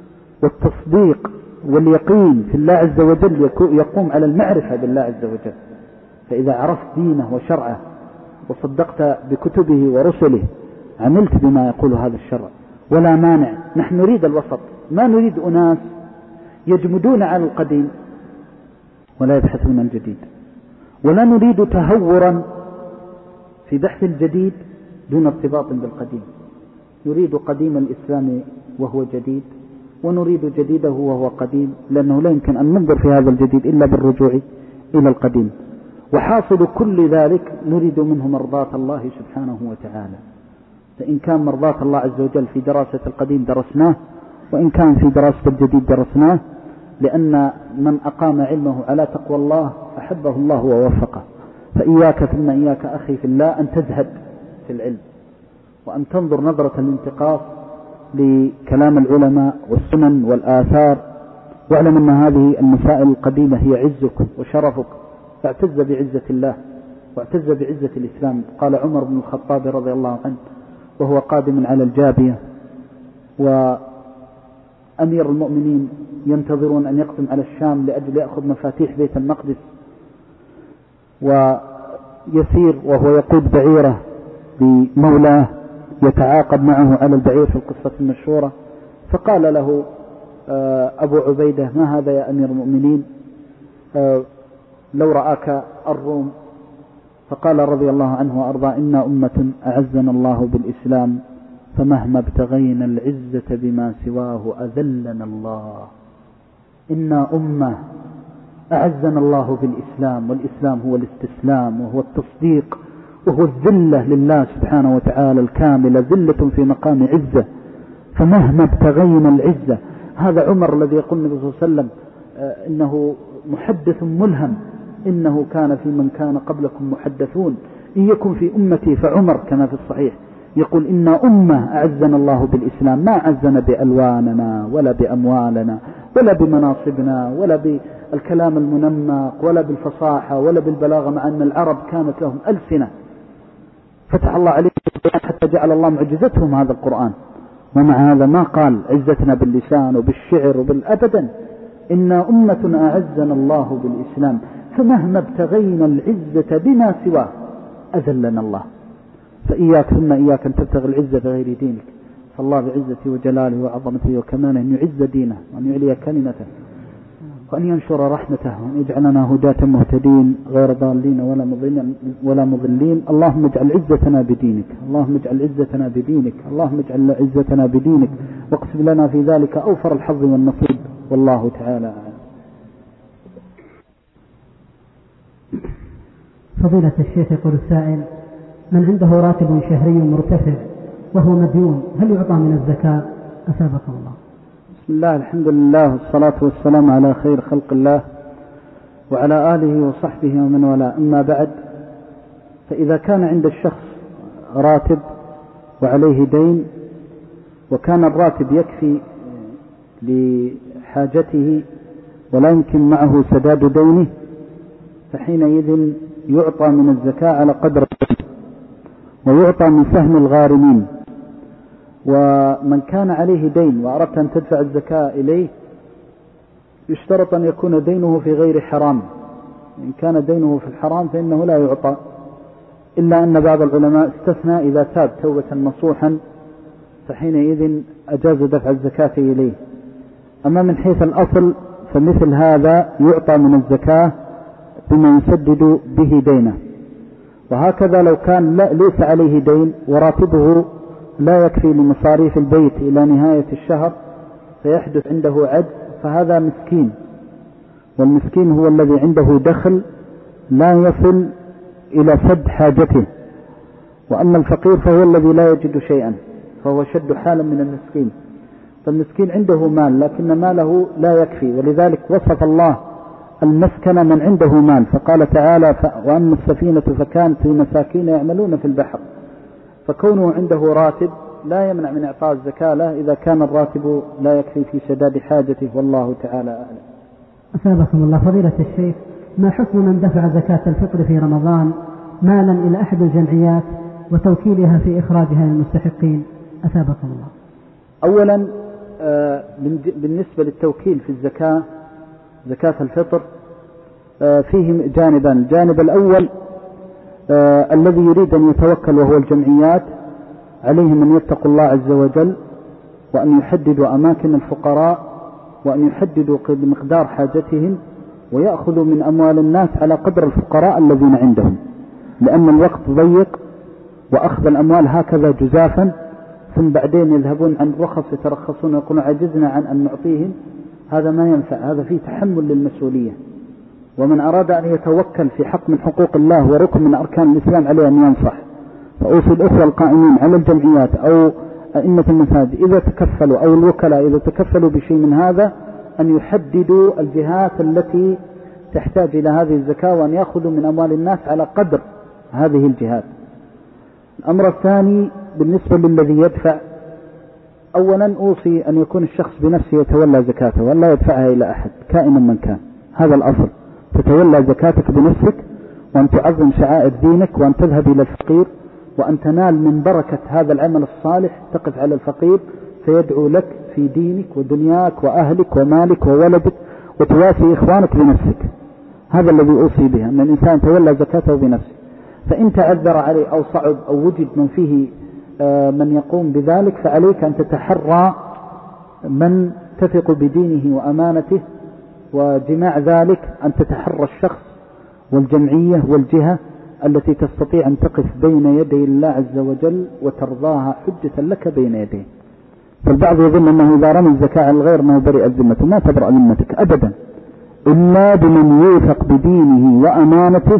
[SPEAKER 1] والتصديق واليقين في الله عز وجل يقوم على المعرفة بالله عز وجل. فإذا عرفت دينه وشرعه وصدقت بكتبه ورسله عملت بما يقول هذا الشرع ولا مانع. نحن نريد الوسط، ما نريد أناس يجمدون على القديم ولا يبحثون الجديد، ولا نريد تهورا في بحث الجديد دون ارتباط بالقديم. نريد قديم الإسلام وهو جديد، ونريد جديده وهو قديم، لأنه لا يمكن أن ننظر في هذا الجديد إلا بالرجوع إلى القديم. وحاصل كل ذلك نريد منه مرضاة الله سبحانه وتعالى. فإن كان مرضاة الله عز وجل في دراسة القديم درسناه، وإن كان في دراسة الجديد درسناه، لأن من أقام علمه على تقوى الله أحبه الله ووفقه. فإياك ثم إياك أخي في الله أن تزهد في العلم، وأن تنظر نظرة الانتقاص لكلام العلماء والسنن والآثار، واعلم أن هذه المسائل القديمة هي عزك وشرفك، فاعتز بعزة الله واعتز بعزة الإسلام. قال عمر بن الخطاب رضي الله عنه وهو قادم على الجابية، وأمير المؤمنين ينتظرون أن يقدم على الشام لأجل يأخذ مفاتيح بيت المقدس، ويسير وهو يقود بعيره بمولاه يتعاقب معه على البعير في القصة المشهورة. فقال له أبو عبيدة: ما هذا يا أمير المؤمنين؟ لو رآك الروم. فقال رضي الله عنه وأرضى: إنا أمة أعزنا الله بالإسلام، فمهما ابتغينا العزة بما سواه أذلنا الله. إنا أمة أعزنا الله بالإسلام، والإسلام هو الاستسلام وهو التصديق وهو الذلة لله سبحانه وتعالى الكاملة، ذلة في مقام عزة. فمهما ابتغينا العزة، هذا عمر الذي يقول النبي صلى الله عليه وسلم إنه محدث ملهم، إنه كان في من كان قبلكم محدثون، إن يكن في أمتي فعمر، كما في الصحيح يقول: إنا أمة أعزنا الله بالإسلام، ما أعزنا بألواننا ولا بأموالنا ولا بمناصبنا ولا بالكلام المنمق ولا بالفصاحة ولا بالبلاغة، مع أن العرب كانت لهم ألسنة فتح الله عليهم حتى جعل الله معجزتهم هذا القرآن، ومع هذا ما قال عزتنا باللسان وبالشعر وبالأبدا. إنا أمة أعزنا الله بالإسلام، فمهما ابتغينا العزة بما سواه أذلنا الله. فإياك ثم إياك أن تبتغي العزة بغير دينك، فالله بعزته وجلاله وعظمته وكماله أن يعز دينه وأن يعلي كلمته وأن ينشر رحمته وأن يجعلنا هداة مهتدين غير ضالين ولا مضلين ولا مضلين. اللهم اجعل عزتنا بدينك، اللهم اجعل عزتنا بدينك، اللهم اجعل عزتنا بدينك، واقسم لنا في ذلك أوفر الحظ والنصيب، والله تعالى أعلم.
[SPEAKER 3] فضيلة الشيخ، يقول السائل: من عنده راتب شهري مرتفع وهو مديون، هل يعطى من الزكاة؟ أثابكم الله.
[SPEAKER 1] بسم الله، الحمد لله، والصلاة والسلام على خير خلق الله وعلى آله وصحبه ومن والاه. أما بعد، فإذا كان عند الشخص راتب وعليه دين، وكان الراتب يكفي لحاجته ولا يمكن معه سداد دينه، فحينئذ يعطى من الزكاة على قدر الدين، ويعطى من سهم الغارمين. ومن كان عليه دين وأردت أن تدفع الزكاة إليه، يشترط أن يكون دينه في غير حرام. إن كان دينه في الحرام فإنه لا يعطى، إلا أن بعض العلماء استثنى إذا تاب توبة نصوحا، فحينئذ أجاز دفع الزكاة إليه. أما من حيث الأصل فمثل هذا يعطى من الزكاة بما يسدد به دينه. وهكذا لو كان لا ليس عليه دين وراتبه لا يكفي لمصاريف البيت إلى نهاية الشهر، فيحدث عنده عجز، فهذا مسكين، والمسكين هو الذي عنده دخل لا يصل إلى سد حاجته. وأما الفقير فهو الذي لا يجد شيئا، فهو شد حالا من المسكين. فالمسكين عنده مال لكن ماله لا يكفي، ولذلك وصف الله المسكن من عنده مال، فقال تعالى: وأما السفينة فكانت لمساكين يعملون في البحر. فكونه عنده راتب لا يمنع من إعطاء الزكاة له إذا كان الراتب لا يكفي في سداد حاجته، والله تعالى أعلم.
[SPEAKER 3] أثابكم الله. فضيلة الشيخ، ما حكم من دفع زكاة الفطر في رمضان مالا إلى أحد الجمعيات وتوكيلها في إخراجها للمستحقين؟ أثابكم الله.
[SPEAKER 1] أولا بالنسبة للتوكيل في الزكاة، زكاة الفطر فيه جانبان. الجانب الأول آه الذي يريد أن يتوكل وهو الجمعيات، عليهم أن يتقوا الله عز وجل، وأن يحددوا أماكن الفقراء، وأن يحددوا مقدار حاجتهم، ويأخذوا من أموال الناس على قدر الفقراء الذين عندهم، لأن الوقت ضيق، وأخذ الأموال هكذا جزافا ثم بعدين يذهبون عن الرخص يترخصون ويقولون عجزنا عن أن نعطيهم، هذا ما ينفع، هذا فيه تحمل للمسؤولية. ومن أراد أن يتوكل في حق من حقوق الله وركن من أركان الإسلام عليه أن ينصح. فأوصي الأخوة القائمين على الجمعيات أو أئمة المساجد إذا تكفلوا أو الوكلاء إذا تكفلوا بشيء من هذا أن يحددوا الجهات التي تحتاج إلى هذه الزكاة، وأن يأخذوا من أموال الناس على قدر هذه الجهات. الأمر الثاني بالنسبة للذي يدفع، أولا أوصي أن يكون الشخص بنفسه يتولى زكاته ولا يدفعها إلى أحد كائنا من كان. هذا الأصل، تتولى زكاتك بنفسك، وأن تعظم شعائر دينك، وأن تذهب إلى الفقير، وأن تنال من بركة هذا العمل الصالح، تقف على الفقير فيدعو لك في دينك ودنياك وأهلك ومالك وولدك، وتواسي إخوانك بنفسك. هذا الذي أوصي به، أن الإنسان تولى زكاته بنفسه. فإن تعذر عليه أو صعب أو وجد من فيه من يقوم بذلك، فعليك أن تتحرى من تثق بدينه وأمانته، وجماع ذلك أن تتحرى الشخص والجمعية والجهة التي تستطيع أن تقف بين يدي الله عز وجل وترضاها حجة لك بين يديه. فالبعض يظن أنه إذا رمى الزكاة على الغير أنه برئ ذمته. ما تبرأ ذمتك أبدا إلا بمن يوثق بدينه وأمانته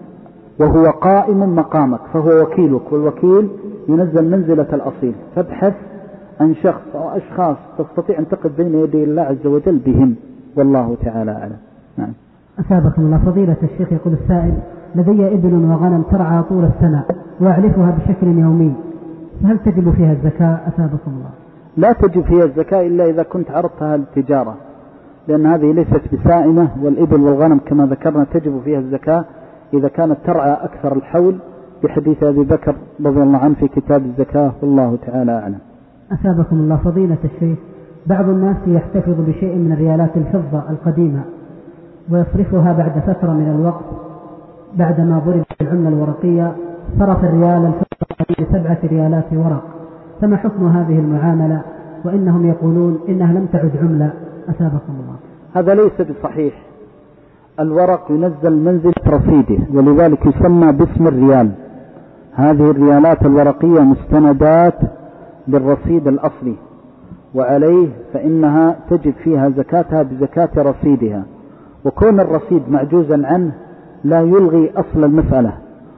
[SPEAKER 1] وهو قائم مقامك، فهو وكيلك، والوكيل ينزل منزلة الأصيل. فابحث عن شخص أو أشخاص تستطيع أن تقف بين يدي الله عز وجل بهم، والله تعالى أعلم. نعم.
[SPEAKER 3] أثابكم الله. فضيلة الشيخ يقول السائل: لدي إبل وغنم ترعى طول السنة وأعلفها بشكل يومي، هل تجب فيها الزكاة؟ أثابكم الله.
[SPEAKER 1] لا تجب فيها الزكاة إلا إذا كنت عرضتها للتجارة، لأن هذه ليست بسائمة، والإبل والغنم كما ذكرنا تجب فيها الزكاة إذا كانت ترعى أكثر الحول، بحديث أبي بكر رضي الله عنه في كتاب الزكاة، والله تعالى أعلم.
[SPEAKER 3] أثابكم الله. فضيلة الشيخ، بعض الناس يحتفظ بشيء من الريالات الفضة القديمة ويصرفها بعد فترة من الوقت بعدما ضربت العملة الورقية، صرف الريال الفضة بسبعة ريالات ورق، فما حكم هذه المعاملة؟ وإنهم يقولون إنها لم تعد عملة. أثابكم الله.
[SPEAKER 1] هذا ليس بصحيح. الورق ينزل منزل رصيده، ولذلك يسمى باسم الريال. هذه الريالات الورقية مستندات للرصيد الأصلي، وعليه فإنها تجب فيها زكاتها بزكاة رصيدها. وكون الرصيد معجوزا عنه لا يلغي أصل المسألة،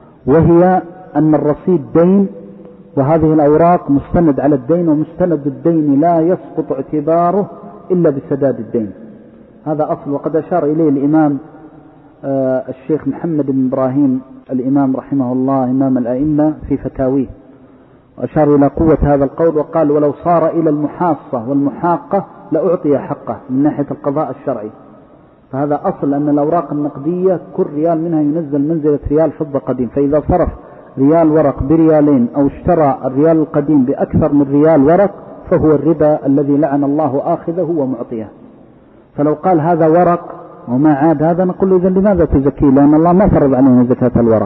[SPEAKER 1] وهي أن الرصيد دين، وهذه الأوراق مستند على الدين، ومستند الدين لا يسقط اعتباره إلا بسداد الدين. هذا أصل، وقد أشار إليه الإمام آه الشيخ محمد بن إبراهيم الإمام رحمه الله إمام الأئمة في فتاويه، وأشار إلى قوة هذا القول وقال: ولو صار إلى المحاصة والمحاقة لأعطي حقه من ناحية القضاء الشرعي. فهذا أصل، أن الأوراق النقدية كل ريال منها ينزل منزلة ريال فضة قديم، فإذا صرف ريال ورق بريالين أو اشترى الريال القديم بأكثر من ريال ورق فهو الربا الذي لعن الله آخذه ومعطيه. فلو قال هذا ورق وما عاد هذا، نقول إذا لماذا تزكيه؟ لأن الله ما فرض علينا زكاة الورق.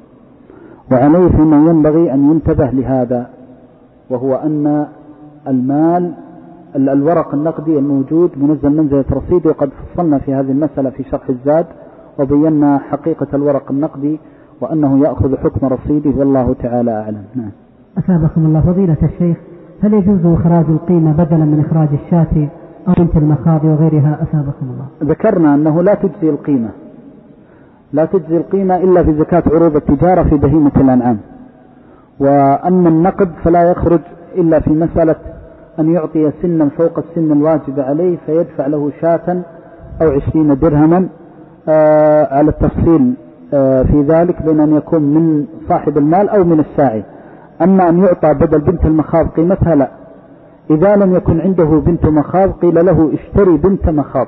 [SPEAKER 1] وعليه فيما ينبغي أن ينتبه لهذا، وهو أن المال الورق النقدي الموجود منزل منزلة رصيد، وقد فصلنا في هذه المسألة في شرح الزاد وبينا حقيقة الورق النقدي وأنه يأخذ حكم رصيده، والله تعالى أعلم. نعم.
[SPEAKER 3] أثابكم الله. فضيلة الشيخ، هل يجوز إخراج القيمة بدلا من إخراج الشاة أو بنت المخاض وغيرها؟ أثابكم الله.
[SPEAKER 1] ذكرنا أنه لا تجزي القيمة لا تجزي القيمة إلا في زكاة عروض التجارة في بهيمة الأنعام، وأما النقد فلا يخرج إلا في مسألة أن يعطي سنا فوق السن الواجب عليه فيدفع له شاة أو عشرين درهما آه على التفصيل آه في ذلك، بين أن يكون من صاحب المال أو من الساعي. أما أن يعطى بدل بنت المخاض قيمتها لا. إذا لم يكن عنده بنت مخاض قيل له اشتري بنت مخاض.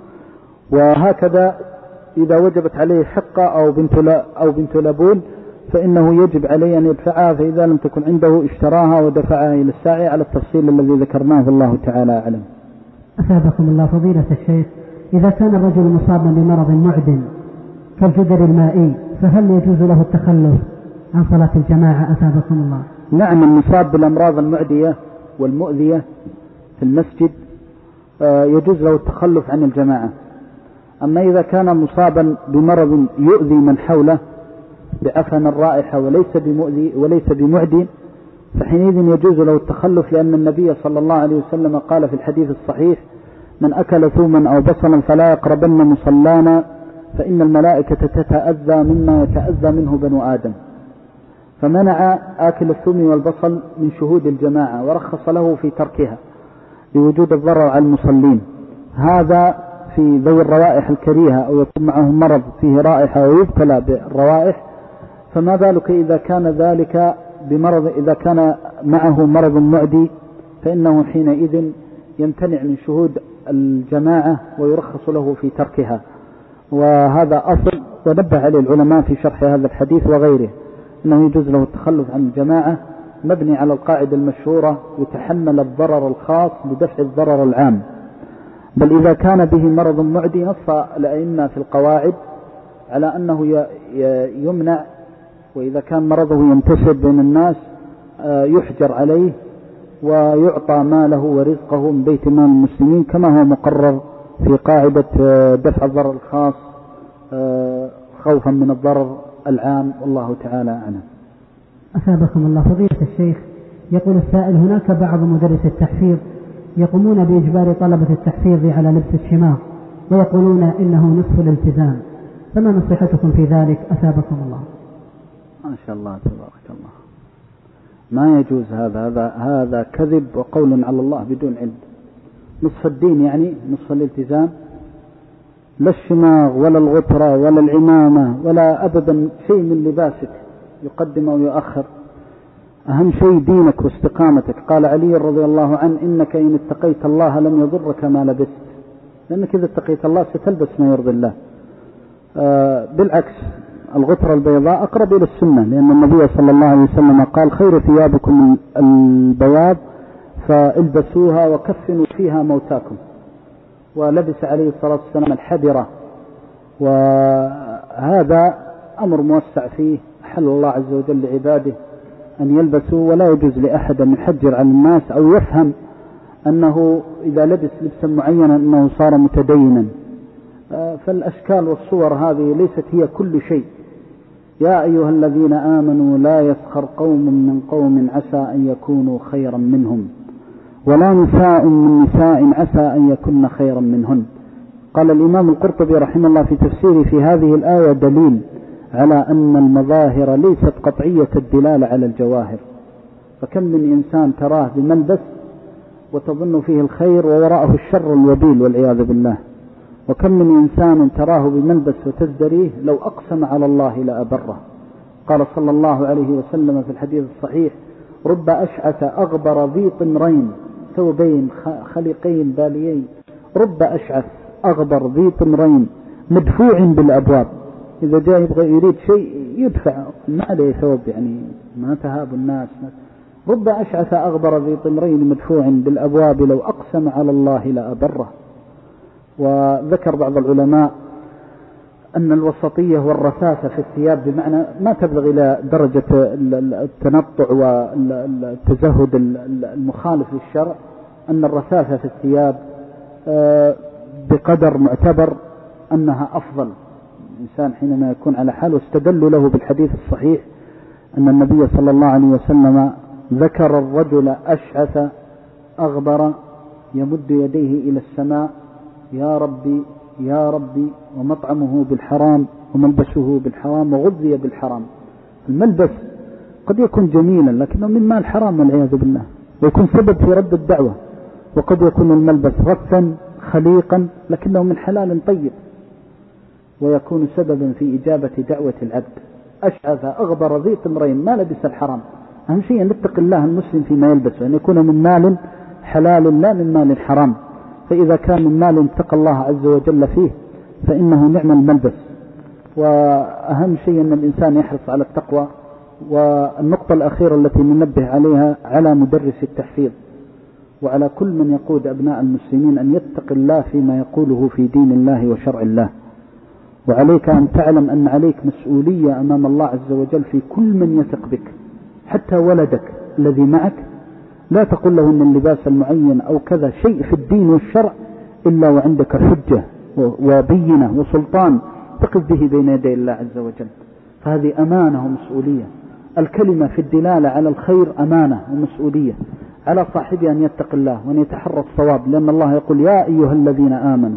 [SPEAKER 1] وهكذا إذا وجبت عليه حقة أو بنت لا أو بنت لبون فإنه يجب عليه أن يدفعها، فإذا لم تكن عنده اشتراها ودفعها إلى الساعي على التفصيل الذي ذكرناه، الله تعالى أعلم.
[SPEAKER 3] أثابكم الله. فضيلة الشيخ، إذا كان الرجل مصابا بمرض معد كالجدر المائي فهل يجوز له التخلف عن صلاة الجماعة؟ أثابكم الله.
[SPEAKER 1] نعم، المصاب بالأمراض المعدية والمؤذية في المسجد يجوز له التخلف عن الجماعة. أما إذا كان مصابا بمرض يؤذي من حوله بأفن الرائحة وليس بمؤذي وليس بمعدي فحينئذ يجوز له التخلف، لأن النبي صلى الله عليه وسلم قال في الحديث الصحيح: من أكل ثوما أو بصلا فلا يقربن مصلانا فإن الملائكة تتأذى مما يتأذى منه بنو آدم، فمنع آكل الثوم والبصل من شهود الجماعة ورخص له في تركها لوجود الضرر على المصلين. هذا في ذوي الروائح الكريهة أو يكون معهم مرض فيه رائحة ويبتلى بالروائح، فما بالك إذا كان ذلك بمرض، إذا كان معه مرض معدي فإنه حينئذ يمتنع من شهود الجماعة ويرخص له في تركها. وهذا أصل ونبه عليه العلماء في شرح هذا الحديث وغيره، أنه يجوز له التخلف عن الجماعة مبني على القاعدة المشهورة يتحمل الضرر الخاص لدفع الضرر العام. بل إذا كان به مرض معدي نص الأئمة في القواعد على أنه يمنع، وإذا كان مرضه ينتشر بين الناس يحجر عليه ويعطى ماله ورزقه من بيت مال المسلمين كما هو مقرر في قاعدة دفع الضرر الخاص خوفا من الضرر العام، والله تعالى أعلم.
[SPEAKER 3] أثابكم الله فضيلة الشيخ. يقول السائل: هناك بعض مدرس التحفيظ يقومون بإجبار طلبة التحفيظ على لبس الشماغ ويقولون إنه نصف الالتزام، فما نصيحتكم في ذلك أثابكم الله؟
[SPEAKER 1] ما شاء الله تبارك الله، ما يجوز هذا، هذا هذا كذب وقول على الله بدون علم. نصف الدين يعني نصف الالتزام؟ لا الشماغ ولا الغترة ولا العمامة ولا أبدا شيء من لباسك يقدم أو يؤخر، أهم شيء دينك واستقامتك. قال علي رضي الله عنه: إنك إن اتقيت الله لم يضرك ما لبست، لأنك إذا اتقيت الله ستلبس ما يرضي الله. آه بالعكس، الغترة البيضاء أقرب إلى السنة، لأن النبي صلى الله عليه وسلم قال: خير ثيابكم البياض فالبسوها وكفنوا فيها موتاكم. ولبس عليه الصلاة والسلام الحبرة، وهذا أمر موسع فيه، حل الله عز وجل لعباده أن يلبسوا، ولا يجوز لأحد أن يحجر على الناس أو يفهم أنه إذا لبس لبسا معينا أنه صار متدينا. فالأشكال والصور هذه ليست هي كل شيء. يا أيها الذين آمنوا لا يسخر قوم من قوم عسى أن يكونوا خيرا منهم ولا نساء من نساء عسى أن يكن خيرا منهن. قال الإمام القرطبي رحمه الله في تفسيره في هذه الآية: دليل على أن المظاهر ليست قطعية الدلالة على الجواهر. فكم من إنسان تراه بملبس وتظن فيه الخير ووراءه الشر الوبيل والعياذ بالله، وكم من إنسان تراه بملبس وتزدريه لو أقسم على الله لأبره. قال صلى الله عليه وسلم في الحديث الصحيح: رب أشعث أغبر ذي طمرين ثوبين خليقين باليين، رب أشعث أغبر ذي طمرين مدفوع بالأبواب. إذا جاء يبغى يريد شيء يدفع، ما عليه ثوب، يعني ما تهاب الناس. رب أشعث أغبر ذي طمرين مدفوع بالأبواب لو أقسم على الله لأبره. وذكر بعض العلماء أن الوسطية والرثاثة في الثياب بمعنى ما تبلغ إلى درجة التنطع والتزهد المخالف للشرع، أن الرثاثة في الثياب بقدر معتبر أنها أفضل. الإنسان حينما يكون على حال، واستدلوا له بالحديث الصحيح أن النبي صلى الله عليه وسلم ذكر الرجل أشعث أغبر يمد يديه إلى السماء: يا ربي يا ربي، ومطعمه بالحرام وملبسه بالحرام وغذي بالحرام. الملبس قد يكون جميلا لكنه من مال حرام والعياذ بالله، ويكون سبب في رد الدعوة. وقد يكون الملبس رثا خليقا لكنه من حلال طيب ويكون سببا في إجابة دعوة العبد. أشعث أغبر ذي طمرين ما لبس الحرام. أهم شيء أن يتقي الله المسلم فيما يلبس، وأن يكون من مال حلال لا من مال حرام. فإذا كان من مال اتقى الله عز وجل فيه فإنه نعم الملبس. وأهم شيء أن الإنسان يحرص على التقوى. والنقطة الأخيرة التي ننبه عليها على مدرس التحفيظ وعلى كل من يقود أبناء المسلمين أن يتقي الله فيما يقوله في دين الله وشرع الله. وعليك أن تعلم أن عليك مسؤولية أمام الله عز وجل في كل من يثق بك، حتى ولدك الذي معك لا تقول له أن اللباس المعين أو كذا شيء في الدين والشرع إلا وعندك حجة وبينة وسلطان تقف به بين يدي الله عز وجل. فهذه أمانة ومسؤولية. الكلمة في الدلالة على الخير أمانة ومسؤولية على صاحبها أن يتقي الله وأن يتحرى الصواب، لأن الله يقول: يا أيها الذين آمنوا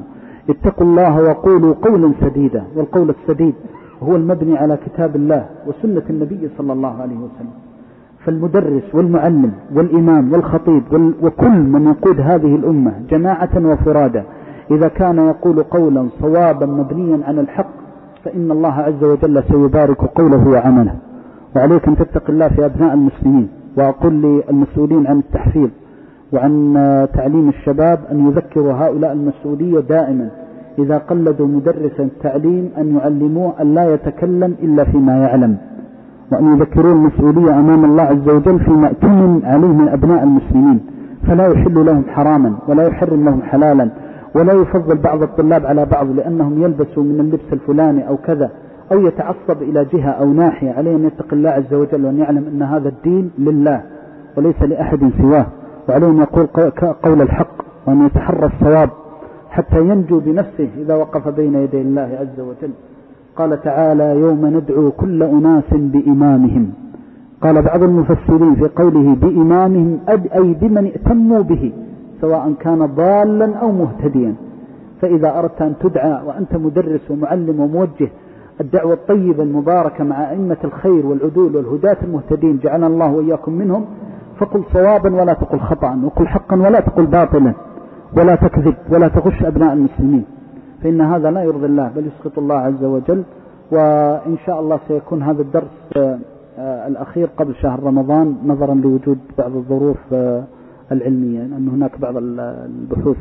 [SPEAKER 1] اتقوا الله وقولوا قولا سديدا، والقول السديد هو المبني على كتاب الله وسنة النبي صلى الله عليه وسلم. فالمدرس والمعلم والإمام والخطيب وكل من يقود هذه الأمة جماعة وفرادى إذا كان يقول قولا صوابا مبنيا على الحق فإن الله عز وجل سيبارك قوله وعمله. وعليك أن تتق الله في أبناء المسلمين. وأقول للمسؤولين عن التحفيظ وعن تعليم الشباب أن يذكروا هؤلاء المسؤولية دائما إذا قلدوا مدرسا التعليم أن يعلموه أن لا يتكلم إلا فيما يعلم، وأن يذكروا المسؤولية أمام الله عز وجل فيما اؤتمن عليه من أبناء المسلمين، فلا يحل لهم حراما ولا يحرم لهم حلالا، ولا يفضل بعض الطلاب على بعض لأنهم يلبسوا من اللبس الفلاني أو كذا، أو يتعصب إلى جهة أو ناحية. عليه أن يتق الله عز وجل وأن يعلم أن هذا الدين لله وليس لأحد سواه، وعليه أن يقول قول الحق وأن يتحرى الصواب حتى ينجو بنفسه إذا وقف بين يدي الله عز وجل. قال تعالى: يوم ندعو كل أناس بإمامهم. قال بعض المفسرين في قوله بإمامهم أي بمن ائتموا به سواء كان ضالا أو مهتديا. فإذا أردت أن تدعى وأنت مدرس ومعلم وموجه الدعوة الطيبة المباركة مع أئمة الخير والعدول والهداة المهتدين جعلنا الله وإياكم منهم، فقل صوابا ولا تقل خطأ، وقل حقا ولا تقل باطلا، ولا تكذب ولا تغش أبناء المسلمين، فإن هذا لا يرضي الله بل يسخط الله عز وجل. وإن شاء الله سيكون هذا الدرس الأخير قبل شهر رمضان نظرا لوجود بعض الظروف العلمية، أن هناك بعض البحوث